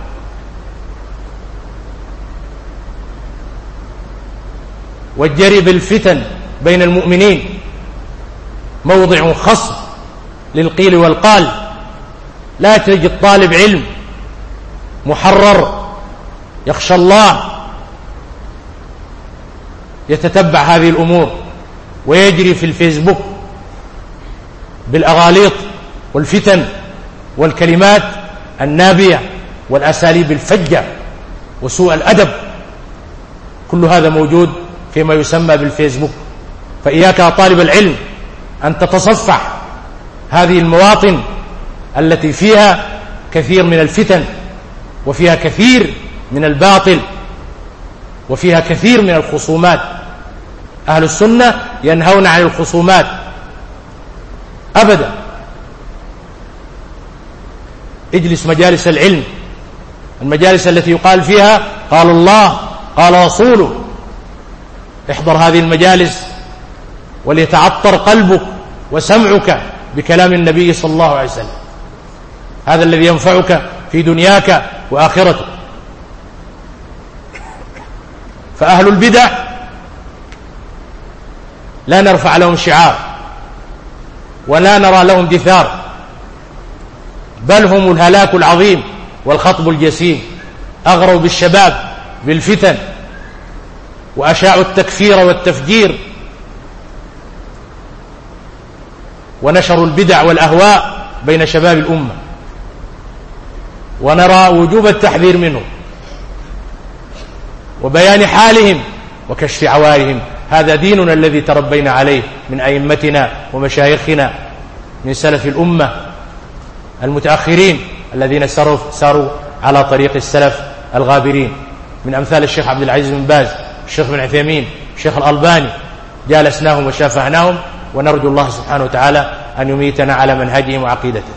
والجري بالفتن بين المؤمنين، موضع خصب للقيل والقال. لا تجد طالب علم محرر يخشى الله يتتبع هذه الأمور ويجري في الفيسبوك بالأغاليط والفتن والكلمات النابية والأساليب الفجة وسوء الأدب. كل هذا موجود فيما يسمى بالفيسبوك. فإياك يا طالب العلم أن تتصفح هذه المواطن التي فيها كثير من الفتن وفيها كثير من الباطل وفيها كثير من الخصومات. أهل السنة ينهون عن الخصومات أبدا. اجلس مجالس العلم، المجالس التي يقال فيها قال الله قال رسوله، احضر هذه المجالس وليتعطر قلبك وسمعك بكلام النبي صلى الله عليه وسلم. هذا الذي ينفعك في دنياك وآخرتك. فأهل البدع لا نرفع لهم شعار ولا نرى لهم دثار، بل هم الهلاك العظيم والخطب الجسيم. أغروا بالشباب بالفتن وأشاعوا التكفير والتفجير ونشروا البدع والأهواء بين شباب الأمة، ونرى وجوب التحذير منهم وبيان حالهم وكشف عوارهم. هذا ديننا الذي تربينا عليه من أئمتنا ومشايخنا من سلف الأمة المتأخرين الذين ساروا, ساروا على طريق السلف الغابرين، من أمثال الشيخ عبد العزيز بن باز، الشيخ بن عثيمين، الشيخ الألباني. جالسناهم وشافهناهم، ونرجو الله سبحانه وتعالى أن يميتنا على منهجهم وعقيدته.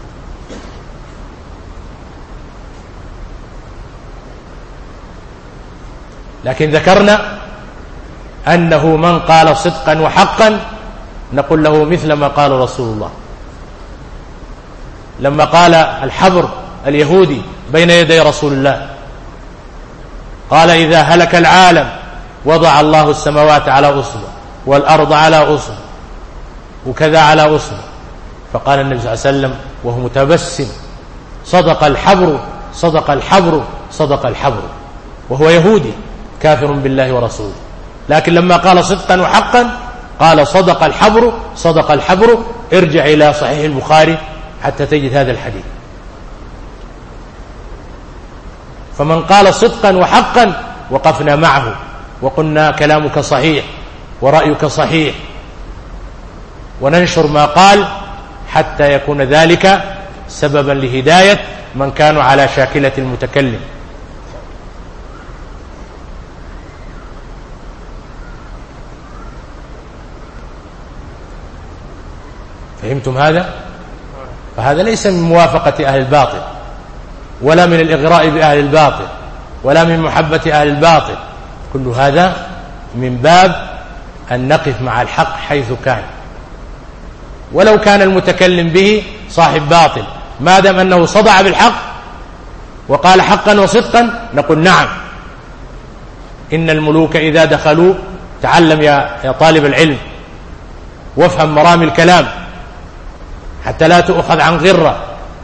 لكن ذكرنا أنه من قال صدقا وحقا نقول له مثل ما قال رسول الله لما قال الحبر اليهودي بين يدي رسول الله، قال إذا هلك العالم وضع الله السماوات على أصبع والأرض على أصبع وكذا على أصبع. فقال النبي صلى الله عليه وسلم وهو متبسم صدق الحبر صدق الحبر صدق الحبر، وهو يهودي كافر بالله ورسوله. لكن لما قال صدقا وحقا قال صدق الحبر صدق الحبر. ارجع إلى صحيح البخاري حتى تجد هذا الحديث. فمن قال صدقا وحقا وقفنا معه وقلنا كلامك صحيح ورأيك صحيح، وننشر ما قال حتى يكون ذلك سببا لهداية من كانوا على شاكلة المتكلم. فهمتم هذا؟ فهذا ليس من موافقة أهل الباطل ولا من الإغراء بأهل الباطل ولا من محبة أهل الباطل. كل هذا من باب أن نقف مع الحق حيث كان، ولو كان المتكلم به صاحب باطل، ما دام أنه صدع بالحق وقال حقا وصدقا نقول نعم. إن الملوك إذا دخلوا، تعلم يا, يا طالب العلم وافهم مرامي الكلام حتى لا تؤخذ عن غرة.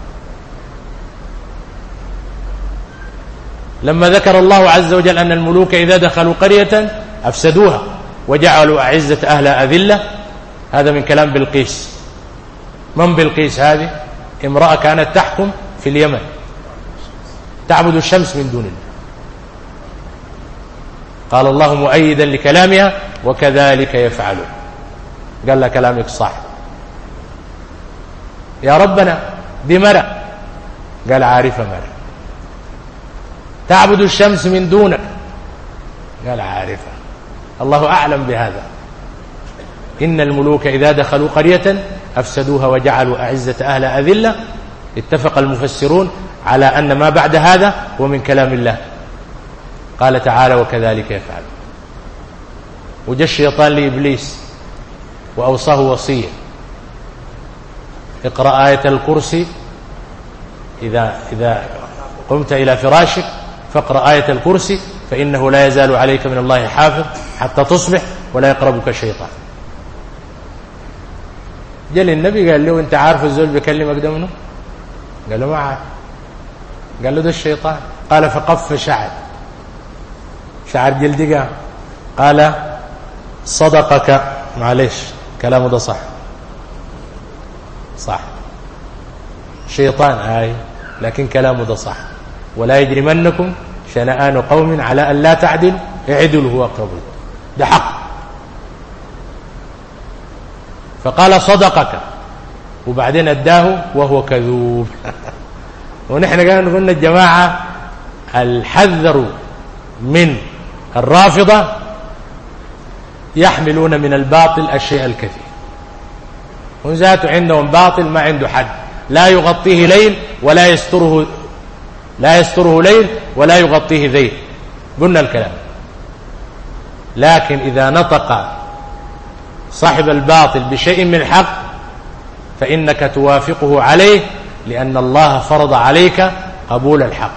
لما ذكر الله عز وجل أن الملوك إذا دخلوا قرية أفسدوها وجعلوا أعزة أهلها أذلة، هذا من كلام بلقيس. من بلقيس هذه؟ امرأة كانت تحكم في اليمن تعبد الشمس من دون الله. قال الله مؤيدا لكلامها وكذلك يفعلون. قال لها كلامك صح يا ربنا، دي مرأة. قال عارفة مرأة. تعبد الشمس من دونك. قال عارفة. الله أعلم بهذا. إن الملوك إذا دخلوا قرية أفسدوها وجعلوا أعزة أهلها أذلة. اتفق المفسرون على أن ما بعد هذا هو من كلام الله. قال تعالى وكذلك يفعل. وجاء الشيطان لإبليس وأوصاه وصية: اقرأ آية الكرسي إذا, إذا قمت إلى فراشك فاقرأ آية الكرسي فإنه لا يزال عليك من الله حافظ حتى تصبح ولا يقربك الشيطان. جل النبي قال له: أنت عارف الزول بيكلمك ده منه؟ قال له: ما عارف. قال له: ده الشيطان. قال: فقف شعر شعر جلدك. قال: صدقك. معلش كلامه ده صح صح شيطان آي، لكن كلامه ده صح. ولا يجرمنكم شنآن قوم على أن لا تعدلوا اعدلوا هو أقرب. ده حق. فقال: صدقك، وبعدين أداه وهو كذوب. ونحن قلنا قلنا الجماعة الحذر من الرافضة يحملون من الباطل الشيء الكثير، وذاته عندهم باطل ما عنده حد، لا يغطيه ليل ولا يستره لا يستره ليل ولا يغطيه ذيل. قلنا الكلام. لكن إذا نطق صاحب الباطل بشيء من الحق فإنك توافقه عليه، لأن الله فرض عليك قبول الحق.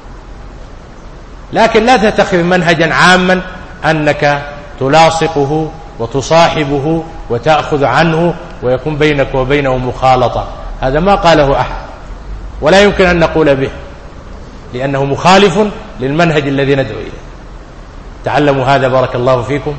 لكن لا تتخذ منهجا عاما أنك تلاصقه وتصاحبه وتأخذ عنه ويكون بينك وبينه مخالطة. هذا ما قاله أحد ولا يمكن أن نقول به، لأنه مخالف للمنهج الذي ندعو إليه. تعلموا هذا بارك الله فيكم.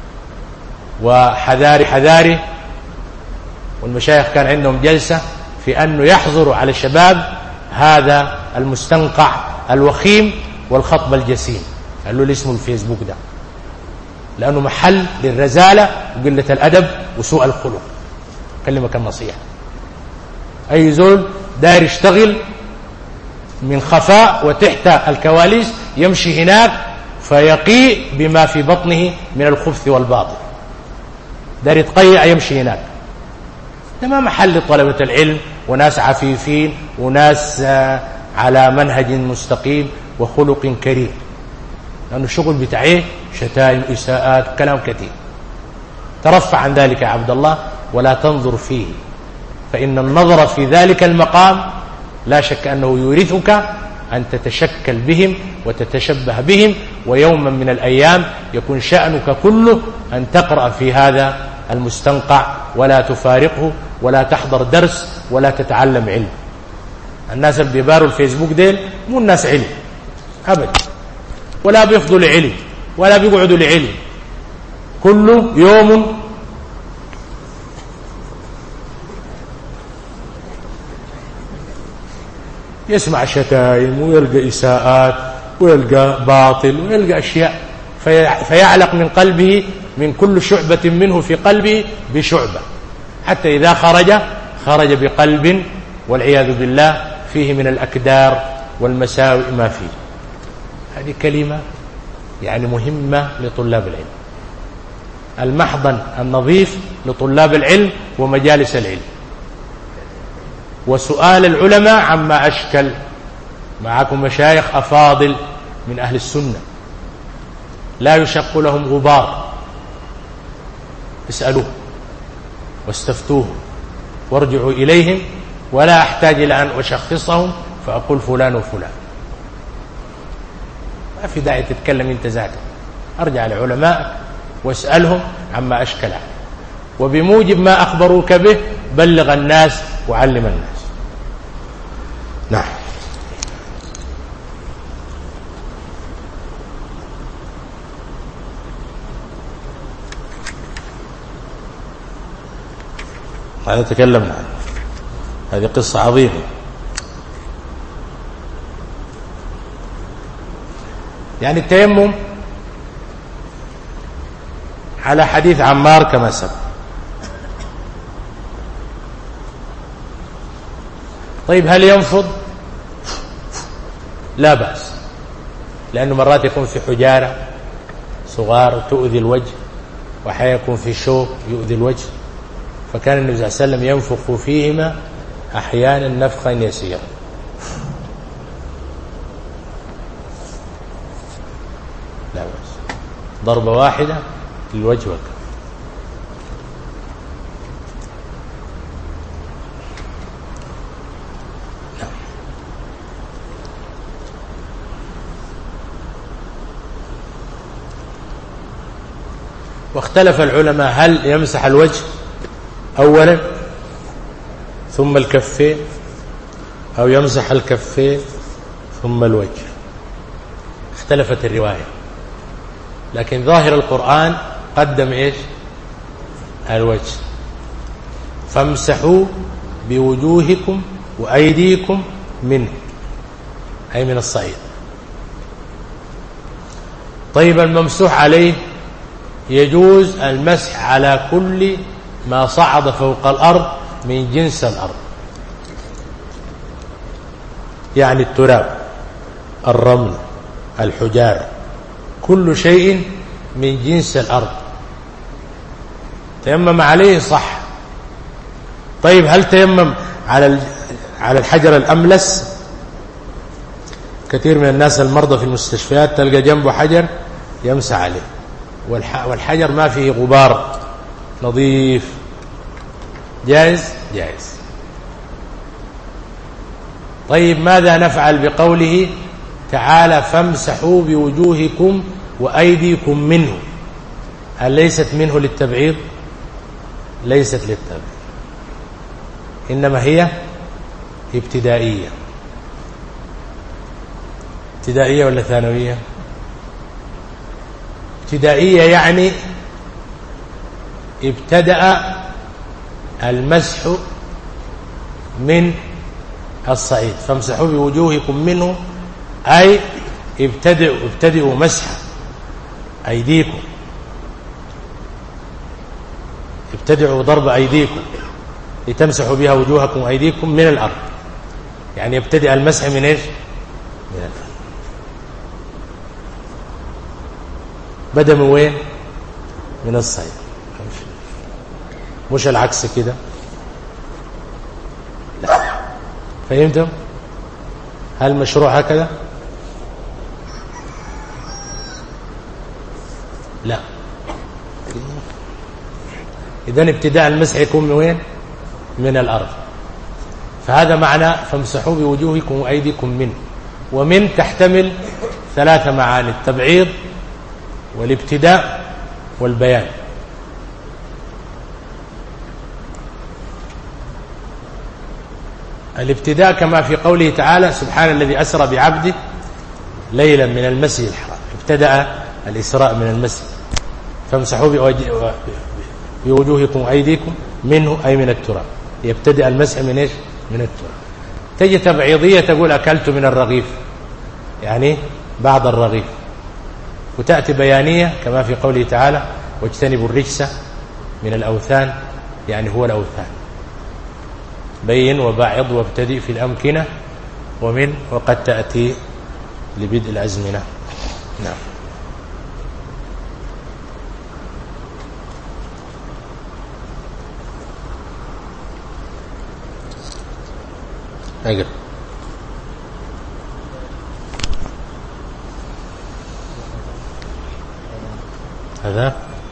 وحذاري حذاري. والمشايخ كان عندهم جلسة في أنه يحظر على الشباب هذا المستنقع الوخيم والخطب الجسيم، قالوا لي اسمه الفيسبوك ده، لأنه محل للرزالة وقلة الأدب وسوء الخلق. كلمك النصيحة. أي زول داير يشتغل من خفاء وتحت الكواليس يمشي هناك فيقيء بما في بطنه من الخبث والباطل، داير يتقيأ يمشي هناك. ده ما محل طلبة العلم وناس عفيفين وناس على منهج مستقيم وخلق كريم، لأنه الشغل بتاعه شتائم إساءات كلام كثير. ترفع عن ذلك يا عبد الله ولا تنظر فيه، فإن النظر في ذلك المقام لا شك أنه يورثك أن تتشكل بهم وتتشبه بهم، ويوما من الأيام يكون شأنك كله أن تقرأ في هذا المستنقع ولا تفارقه ولا تحضر درس ولا تتعلم علم. الناس اللي بيباروا الفيسبوك ديل مو الناس علم أبدا، ولا بيفضوا لعلم ولا بيقعدوا لعلم. كله يوم يسمع شتائم ويلقى إساءات ويلقى باطل ويلقى أشياء، فيعلق من قلبه من كل شعبة منه في قلبه بشعبة، حتى إذا خرج خرج بقلب والعياذ بالله فيه من الأكدار والمساوئ ما فيه. هذه كلمة يعني مهمة لطلاب العلم. المحضن النظيف لطلاب العلم ومجالس العلم، وسؤال العلماء عما أشكل. معكم مشايخ أفاضل من أهل السنة لا يشق لهم غبار، اسألوه واستفتوه وارجعوا إليهم، ولا أحتاج إلى أن أشخصهم فأقول فلان وفلان. ما في داعي تتكلم انت ذاتك، ارجع لعلمائك واسألهم عما أشكل عنه، وبموجب ما أخبروك به بلغ الناس وعلم الناس. نعم. هذا تكلمنا عنه، هذه قصة عظيمة. يعني التيمم على حديث عمار كما سبق. طيب هل ينفض؟ لا بأس، لأنه مرات يكون في حجارة صغار تؤذي الوجه، وأحيانا يكون في شوك يؤذي الوجه، فكان النبي صلى الله عليه وسلم ينفخ فيهما أحيانا نفخا يسيرا. لا بس ضربة واحدة للوجه والكف. واختلف العلماء هل يمسح الوجه أولا ثم الكفين أو يمسح الكفين ثم الوجه. اختلفت الرواية، لكن ظاهر القرآن قدم إيش؟ الوجه. فامسحوا بوجوهكم وأيديكم منه، أي من الصعيد. طيب الممسوح عليه يجوز المسح على كل ما صعد فوق الأرض من جنس الأرض، يعني التراب، الرمل، الحجارة، كل شيء من جنس الأرض تيمم عليه صح. طيب هل تيمم على على الحجر الأملس؟ كثير من الناس المرضى في المستشفيات تلقى جنبه حجر يمسح عليه، والحجر ما فيه غبار، نظيف، جائز جائز. طيب ماذا نفعل بقوله تعالى فامسحوا بوجوهكم وأيديكم منه؟ هل ليست منه للتبعيض؟ ليست للتبعيض، إنما هي ابتدائية. ابتدائية ولا ثانوية؟ ابتدائية، يعني ابتدأ المسح من الصعيد. فامسحوا بوجوهكم منه أي ابتدئوا ابتدئوا مسح أيديكم، ابتدعوا ضرب أيديكم لتمسحوا بها وجوهكم وأيديكم من الأرض، يعني يبتدئ المسح من إيش؟ من الأرض. بدأ من وين؟ من الصعيد، مش العكس كده. لا، فهمتم؟ هل مشروع هكذا؟ لا. إذن ابتداء المسح يكون من وين؟ من الأرض. فهذا معنى فامسحوا بوجوهكم وأيديكم منه. ومن تحتمل ثلاث معاني: التبعيض والابتداء والبيان. الابتداء كما في قوله تعالى سبحان الذي أسرى بعبده ليلا من المسجد الحرام، ابتدأ الإسراء من المسجد. فامسحوا بوجوهكم وأيديكم منه أي من التراب، يبتدأ المسح من إيش؟ من التراب. تجي تبعيضية تقول أكلت من الرغيف، يعني بعض الرغيف. وتأتي بيانية كما في قوله تعالى واجتنبوا الرجس من الأوثان، يعني هو الأوثان. بين وباعض وابتدئ في الأمكنة، ومن وقد تأتي لبدء الأزمنة. نعم. أقرأ. هذا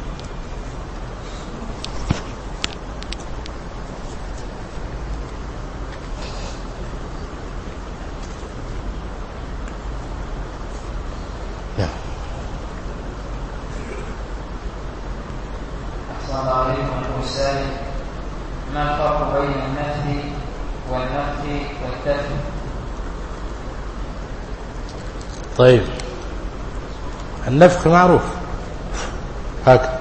نعم. أحسن عليكم الرسالة. ما الفرق بين النفي والنفي والتفي؟ طيب، النفخ معروف هكذا،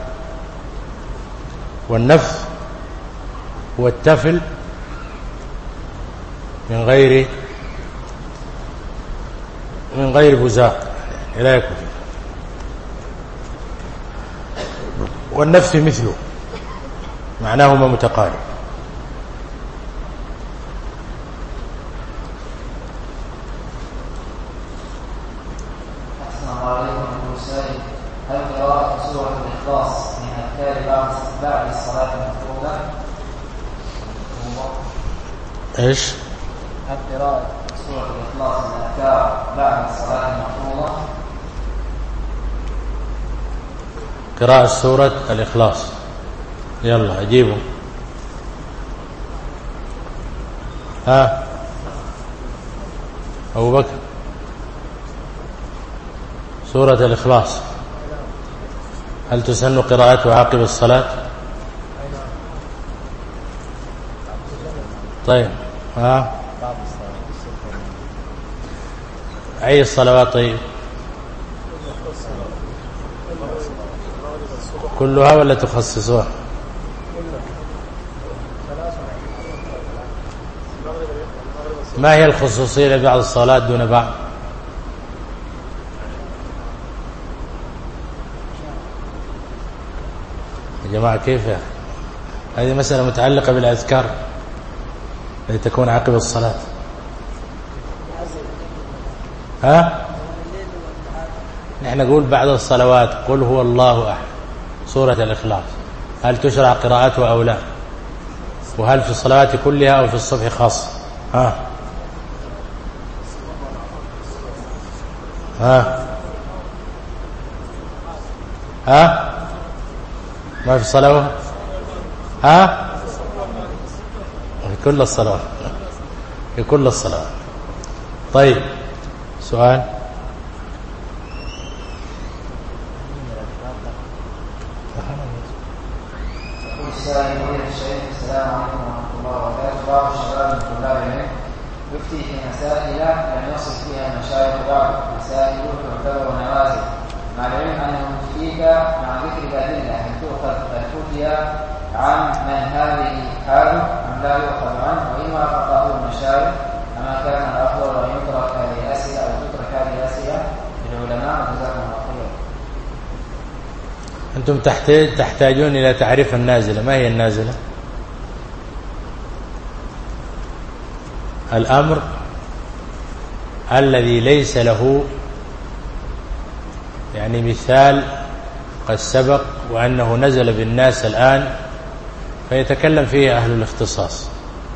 والنفخ هو التفل من غير من غير بزاق، يعني لا يكون فيه. والنفث مثله، معناهما متقارب. أحسن عليكم الرسالة. هل قراءة سورة الإخلاص من أذكار بعد الصلاة المفروضة؟ إيش؟ هل قراءة سورة الإخلاص من الأذكار بعد الصلاة المفروضة؟ قراءة سورة الإخلاص. يلا أجيبه. ها أبو بكر، سورة الإخلاص هل تسن قراءتها عقب الصلاة؟ طيب ها أي الصلوات؟ طيب كلها ولا تخصصوها؟ ما هي الخصوصية لبعض الصلاة دون بعض؟ يا جماعة كيف يا هذه مسألة متعلقة بالأذكار التي تكون عقب الصلاة. ها نحن نقول بعد الصلوات قل هو الله أحد، سورة الإخلاص هل تشرع قراءتها أو لا؟ وهل في الصلوات كلها أو في الصبح خاصة؟ ها ها ها ما في صلاة؟ ها في كل الصلوات، في كل الصلوات. طيب سؤال. السلام عليكم ورحمة الله وبركاته. بعض الشباب من طلاب العلم يفتي في مسائل لم يصل فيها المشايخ بعض، مسائل تعتبر نوازل، مع العلم أنه يفتيك مع ذكر الأدلة هل تؤخذ الفتيا عن من هذه حاله أم لا يؤخذ عنه، وإن وافقه المشايخ أما كان الأفضل أن يترك هذه الأسئلة أو تترك هذه الأسئلة للعلماء. جزاكم الله خيرا. أنتم تحتاج تحتاجون إلى تعريف النازلة. ما هي النازلة؟ الأمر الذي ليس له يعني مثال قد سبق وأنه نزل بالناس الآن فيتكلم فيه أهل الاختصاص.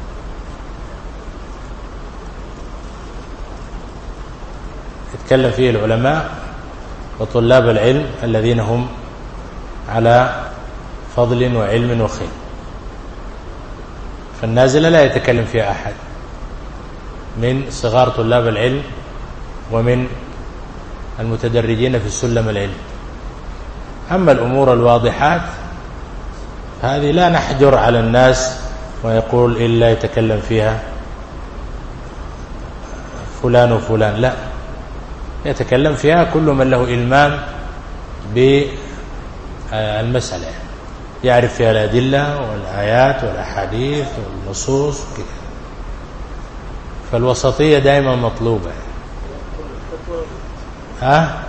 يتكلم فيه العلماء وطلاب العلم الذين هم على فضل وعلم وخير. فالنازلة لا يتكلم فيها أحد من صغار طلاب العلم ومن المتدرجين في السلم العلم. أما الأمور الواضحات هذه لا نحجر على الناس ويقول إلا يتكلم فيها فلان وفلان، لا، يتكلم فيها كل من له إلمام بالمسألة، يعرف فيها الأدلة والآيات والأحاديث والنصوص كده. فالوسطية دائما مطلوبة. ها؟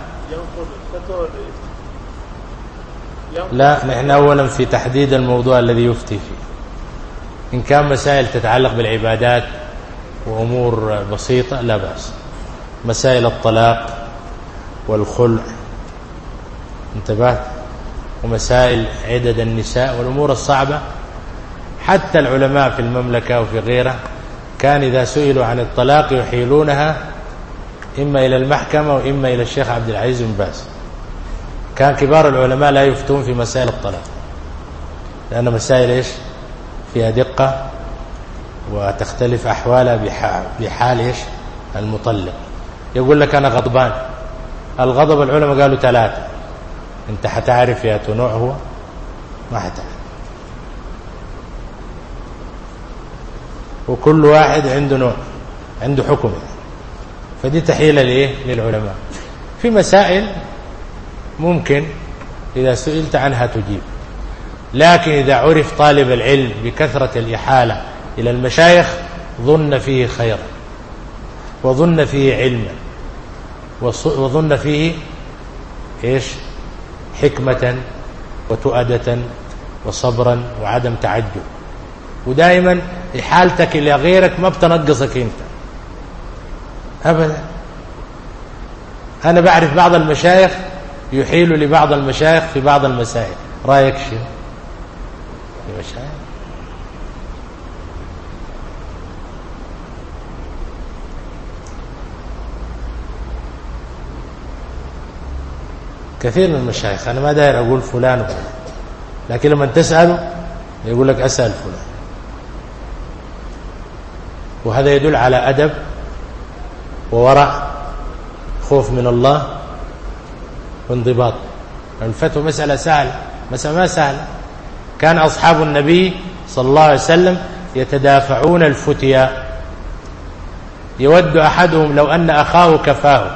لا، نحن أولا في تحديد الموضوع الذي يفتي فيه. إن كان مسائل تتعلق بالعبادات وأمور بسيطة لا بأس. مسائل الطلاق والخلع انتبهت، ومسائل عدد النساء والأمور الصعبة، حتى العلماء في المملكة وفي غيره كان إذا سئلوا عن الطلاق يحيلونها إما إلى المحكمة وإما إلى الشيخ عبد العزيز بن باز. كان كبار العلماء لا يفتون في مسائل الطلاق لأن مسائل إيش فيها دقة وتختلف أحوالها بحال إيش المطلق. يقول لك أنا غضبان، الغضب العلماء قالوا ثلاثة، أنت حتعرف يا نوع هو ما حتعرف، وكل واحد عنده نوع عنده حكم، فدي تحيلة لإيه للعلماء. في مسائل ممكن إذا سئلت عنها تجيب، لكن إذا عرف طالب العلم بكثرة الإحالة إلى المشايخ ظن فيه خيرا وظن فيه علما وظن فيه إيش حكمة وتؤدة وصبرا وعدم تعجب. ودائما إحالتك إلى غيرك ما بتنقصك أنت أبدا. أنا بعرف بعض المشايخ يحيل لبعض المشايخ في بعض المسائل، رأيك شيء؟ المشايخ كثير من المشايخ، أنا ما داير أقول فلان وفلان، لكن لما تسأله يقول لك أسأل فلان، وهذا يدل على أدب وورع، خوف من الله وانضباط. الفتوى مسألة سهلة، مسألة ما سهلة. كان أصحاب النبي صلى الله عليه وسلم يتدافعون الفتيا، يود أحدهم لو أن أخاه كفاه.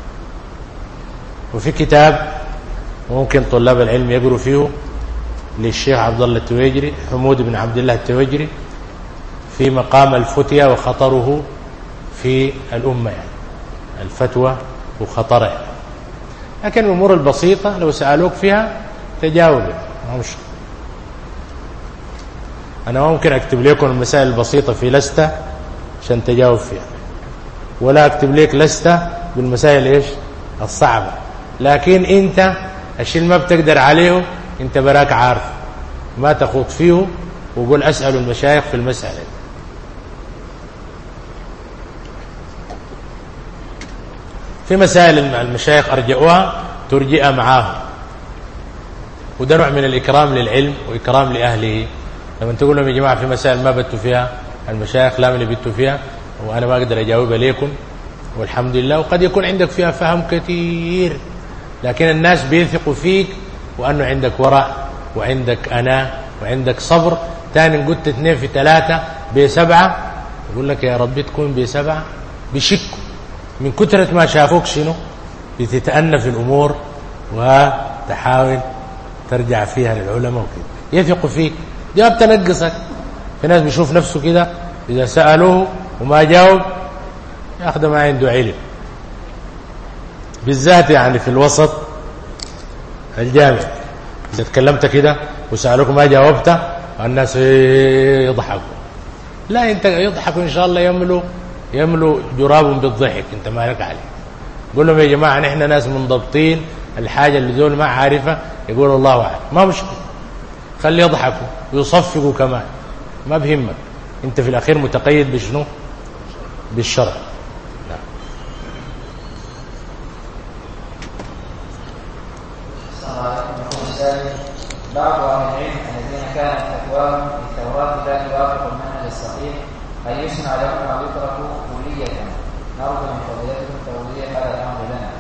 وفي كتاب ممكن طلاب العلم يقروا فيه للشيخ عبد الله التويجري، حمود بن عبد الله التويجري، في مقام الفتيا وخطره في الأمة، يعني الفتوى وخطرها. لكن الأمور البسيطة لو سألوك فيها تجاوب، ما مش أنا ممكن أكتب لكم المسائل البسيطة في لستة عشان تجاوب فيها، ولا أكتب لك لستة بالمسائل إيش الصعبة. لكن أنت الشيء ما بتقدر عليه أنت براك عارف، ما تخوض فيه وقول أسأل المشايخ في المسألة. في مسائل المشايخ أرجعوها ترجئ معاهم، وده نوع من الإكرام للعلم وإكرام لأهله. لما تقول لهم يا جماعة في مسائل ما بدتوا فيها المشايخ، لا من اللي بدتوا فيها وأنا ما أقدر أجاوبها ليكم والحمد لله. وقد يكون عندك فيها فهم كثير، لكن الناس بيثقوا فيك وأنه عندك ورع وعندك أنا وعندك صبر. تاني قلت اثنين في ثلاثة بسبعة، يقول لك يا ربي تكون بسبعة، بشكوا من كثرة ما شافوك شنو بتتأنى في الأمور وتحاول ترجع فيها للعلماء وكده، يثقوا فيك. جواب تنقصك. في ناس بيشوف نفسه كده إذا سألوه وما جاوب ياخذ ما عنده علم، بالذات يعني في الوسط الجامعي. إذا تكلمت كده وسألوك ما جاوبت الناس يضحكوا، لا أنت يضحكوا إن شاء الله يملوا يملوا جراب بالضحك، أنت ما لك عليه. قول لهم يا جماعة نحن ناس منضبطين، الحاجة اللي دول ما عارفة يقول الله أعلم، ما مشكلة، خلي يضحكوا ويصفقوا كمان، ما بهمك. أنت في الأخير متقيد بشنو؟ بالشرع. بعض أهل العلم الذين كانت فتواهم في التوراة لا توافق المنهج الصحيح أن يسمع لهم أو يتركوا كلية، نرجو من فضيلتكم توضيح هذا الأمر لنا.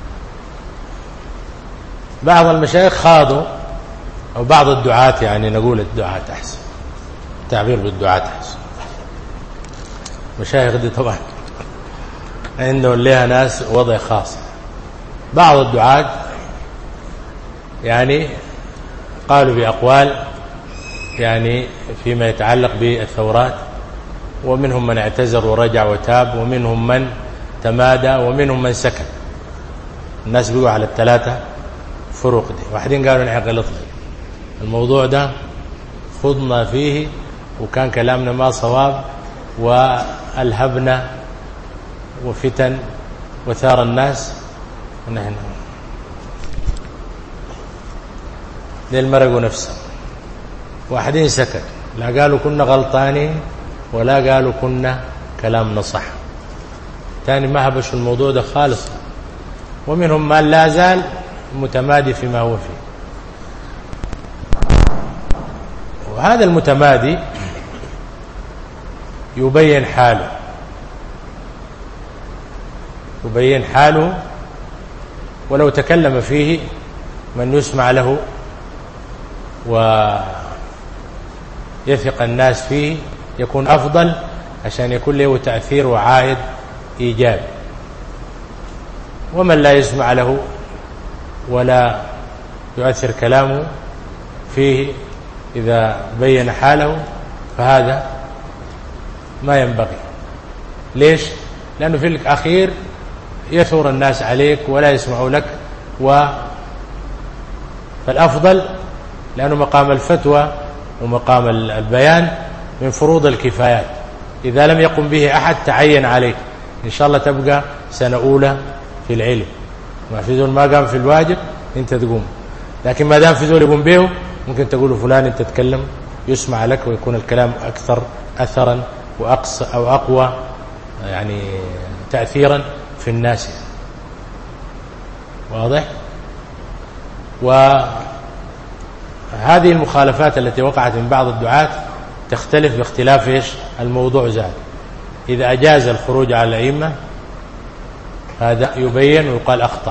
بعض المشايخ خاضوا، أو بعض الدعاة، يعني نقول الدعاة أحسن، التعبير بالدعاة أحسن. مشايخ دي طبعا عندهم لها ناس وضع خاص. بعض الدعاة يعني قالوا بأقوال يعني فيما يتعلق بالثورات، ومنهم من اعتذر ورجع وتاب، ومنهم من تمادى، ومنهم من سكت. الناس بيقوا على الثلاثة فروق دي. واحدين قالوا نحن غلطنا الموضوع ده، خضنا فيه وكان كلامنا ما صواب، والهبنا وفتن وثار الناس، ونحن ديل مرقوا نفسهم. واحدين سكت، لا قالوا كنا غلطانين ولا قالوا كنا كلامنا صح. تاني ما هبشوا الموضوع ده خالص. ومنهم من لا زال متمادي فيما هو فيه. وهذا المتمادي يبين حاله يبين حاله ولو تكلم فيه من يسمع له ويثق الناس فيه يكون أفضل، عشان يكون له تأثير وعائد إيجابي. ومن لا يسمع له ولا يؤثر كلامه فيه إذا بين حاله فهذا ما ينبغي. ليش؟ لأنه في الأخير يثور الناس عليك ولا يسمعوا لك. و فالأفضل، لأنه مقام الفتوى ومقام البيان من فروض الكفايات، إذا لم يقم به أحد تعين عليك. إن شاء الله تبقى سنة أولى في العلم، ما في ذول ما قام في الواجب أنت تقوم، لكن ما دام في ذول يقوم به ممكن تقول فلان أنت تتكلم يسمع لك ويكون الكلام أكثر أثرا وأقصى أو أقوى يعني تأثيرا في الناس. واضح؟ وهذه المخالفات التي وقعت من بعض الدعاة تختلف باختلاف إيش الموضوع زاد. إذا أجاز الخروج على الأئمة هذا يبين ويقال أخطأ.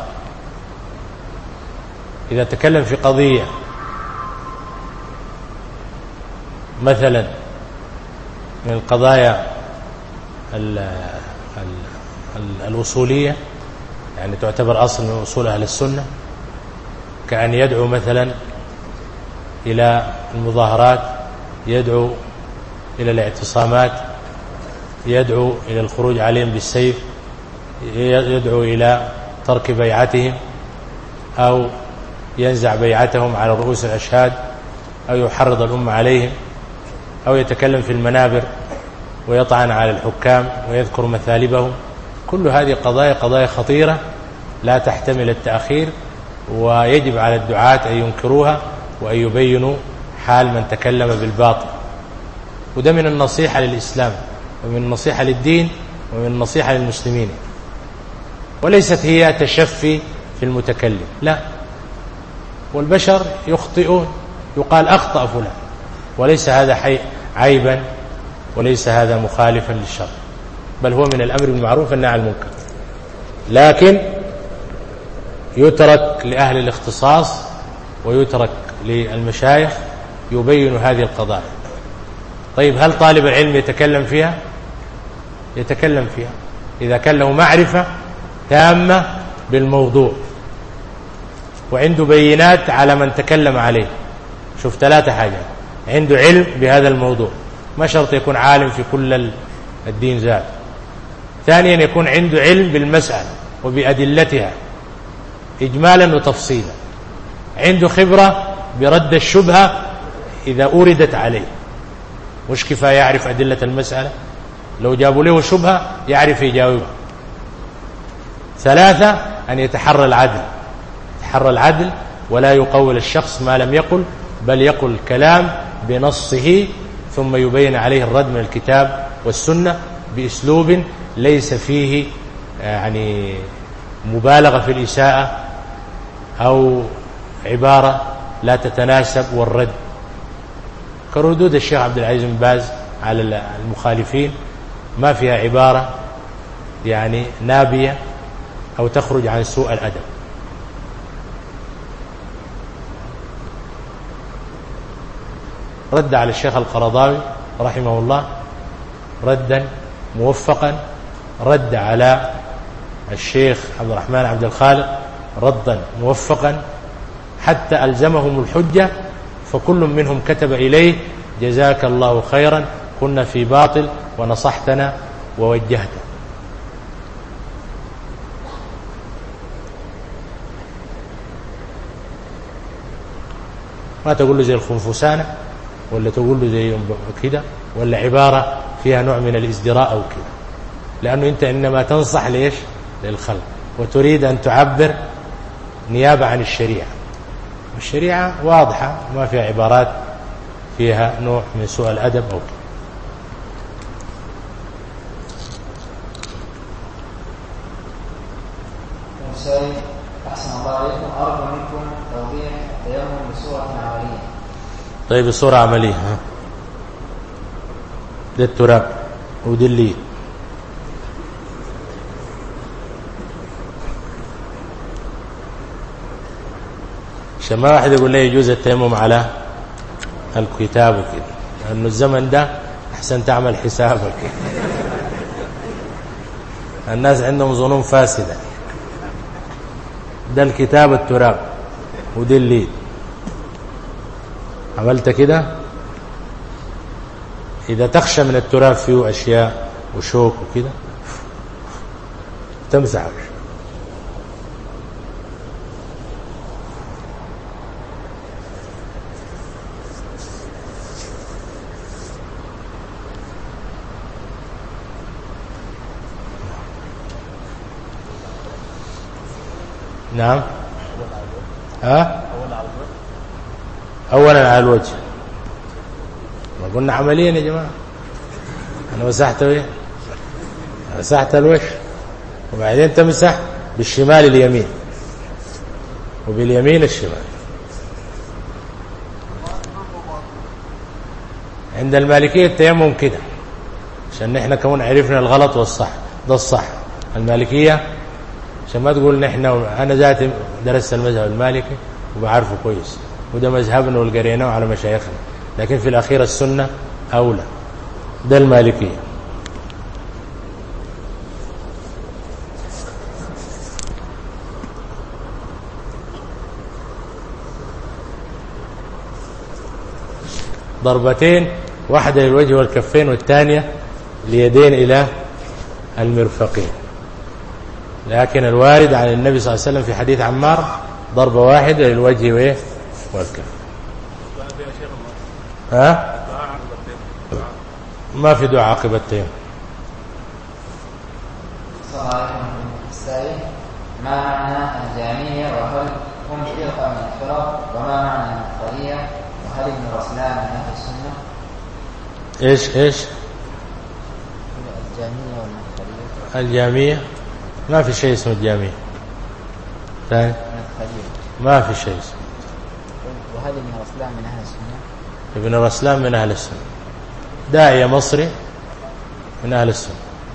إذا تكلم في قضية مثلا من القضايا ال ال ال الأصولية، يعني تعتبر أصل من أصول أهل السنة، كأن يدعو مثلا إلى المظاهرات، يدعو إلى الاعتصامات، يدعو إلى الخروج عليهم بالسيف، يدعو إلى ترك بيعتهم أو ينزع بيعتهم على رؤوس الأشهاد أو يحرض الأمة عليهم، أو يتكلم في المنابر ويطعن على الحكام ويذكر مثالبهم. كل هذه قضايا قضايا خطيرة لا تحتمل التأخير، ويجب على الدعاة أن ينكروها وأن يبينوا حال من تكلم بالباطل. وده من النصيحة للإسلام ومن النصيحة للدين ومن النصيحة للمسلمين، وليست هي تشفي في المتكلم، لا، والبشر يخطئون، يقال أخطأ فلان، وليس هذا عيبا وليس هذا مخالفا للشرع، بل هو من الأمر بالمعروف والنهي عن المنكر، لكن يترك لأهل الاختصاص ويترك للمشايخ يبين هذه القضايا. طيب هل طالب العلم يتكلم فيها؟ يتكلم فيها إذا كان له معرفة تامة بالموضوع وعنده بينات على من تكلم عليه. شوف ثلاثة حاجات: عنده علم بهذا الموضوع، ما شرط يكون عالم في كل الدين ذات. ثانيا يكون عنده علم بالمسألة وبأدلتها إجمالا وتفصيلا. عنده خبرة برد الشبهة إذا أوردت عليه، مش كفاية يعرف أدلة المسألة، لو جابوا له شبهة يعرف يجاوبها. ثلاثة أن يتحرى العدل، يتحرى العدل ولا يقول الشخص ما لم يقل، بل يقول الكلام بنصه ثم يبين عليه الرد من الكتاب والسنة بأسلوب ليس فيه يعني مبالغة في الإساءة أو عبارة لا تتناسب والرد، كردود الشيخ عبد العزيز بن باز على المخالفين، ما فيها عبارة يعني نابية أو تخرج عن سوء الأدب. رد على الشيخ القرضاوي رحمه الله ردا موفقا، رد على الشيخ عبد الرحمن عبد الخالق ردا موفقا، حتى ألزمهم الحجة، فكل منهم كتب إليه: جزاك الله خيرا، كنا في باطل ونصحتنا ووجهتنا. ما تقول له زي الخنفسانة ولا تقول له زي كده ولا عبارة فيها نوع من الازدراء أو كده، لأنه أنت إنما تنصح ليش؟ للخلق، وتريد أن تعبر نيابة عن الشريعة، والشريعة واضحة ما فيها عبارات فيها نوع من سوء الأدب أو كده. أحسن الله عليكم، أرجو منكم توضيح التيمم بصورة عملية. طيب بصورة عملية، ها ده التراب ودي اللي عشان ما واحد يقول لي يجوز التيمم على الكتاب وكده، لأنه الزمن ده أحسن تعمل حسابك. الناس عندهم ظنون فاسدة. ده الكتاب التراب ودي الليل، عملت كده إذا تخشى من التراب فيه أشياء وشوك وكده تمسحه. نعم، ها أولا على الوجه. ما قلنا عمليا يا جماعة؟ أنا مسحت ايه؟ مسحت الوجه، وبعدين تمسح بالشمال اليمين وباليمين الشمال. عند المالكية التيمم كده، عشان احنا كمان عرفنا الغلط والصح. ده الصح المالكية، عشان ما تقول نحن انا ذاتي درست المذهب المالكي وبعرفه كويس، وده مذهبنا والقريناه على مشايخنا، لكن في الأخير السنة أولى. ده المالكية. ضربتين، واحدة للوجه والكفين والثانية اليدين إلى المرفقين. لكن الوارد عن النبي صلى الله عليه وسلم في حديث عمار ضربة واحدة للوجه والكف. ها؟ ما في دعاء عقب التيمم. السلام عليكم السائل، ما معنى الجامية وهل هم فرقة من الفرق، وما معنى المدخلية، وهل ابن رسلان من أهل السنة؟ ايش ايش الجامية والمدخلية؟ الجامية ما في شيء اسمه الجامية. ثاني ما في شيء اسمه. وهل ابن رسلان من أهل السنة؟ ابن رسلان من أهل السنة، داعية مصري من أهل السنة.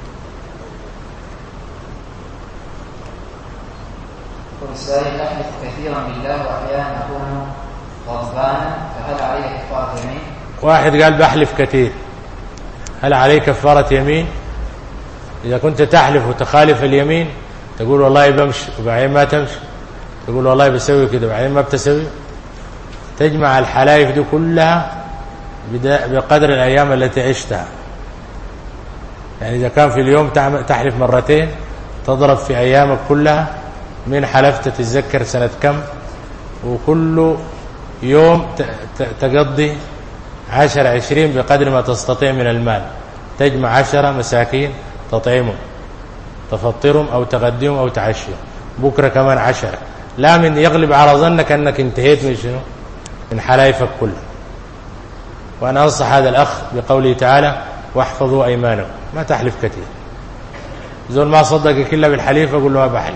السائل أحلف كثيرا بالله وأحيانا أكون غضبانا، فهل عليه كفارة يمين؟ واحد قال بحلف كثير، هل عليه كفارة يمين؟ إذا كنت تحلف وتخالف اليمين، تقول والله بمشي وبعدين ما تمشي، تقول والله بسوي كده وبعدين ما بتسوي، تجمع الحلايف دي كلها بقدر الأيام التي عشتها. يعني إذا كان في اليوم تحلف مرتين، تضرب في أيامك كلها من حلفت تتذكر سنة كم، وكل يوم تقضي عشر عشرين بقدر ما تستطيع من المال، تجمع عشرة مساكين تطعمهم، تفطرهم أو تغديهم أو تعشيهم، بكرة كمان عشرة، لا من يغلب على ظنك أنك انتهيت من شنو؟ من حلايفك كلها. وأنا أنصح هذا الأخ بقوله تعالى واحفظوا أيمانكم، ما تحلف كثير. زول ما صدقك إلا بالحليف أقول له ما بحلف،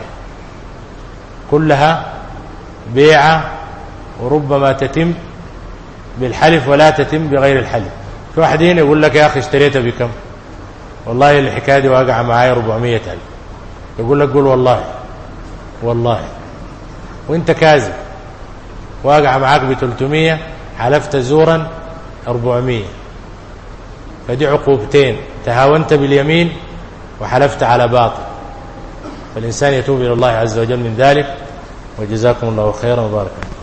كلها بيعة، وربما تتم بالحلف ولا تتم بغير الحلف. في واحدين يقول لك يا أخي اشتريتها بكم؟ والله الحكاية دي واقعة معايا أربعمية ألف. يقول لك قول والله والله، وانت كاذب، واقعة معاك بثلاثمية، حلفت زورا أربعمية. فدي عقوبتين، تهاونت باليمين وحلفت على باطل. فالإنسان يتوب إلى الله عز وجل من ذلك. وجزاكم الله خيرا وبارك.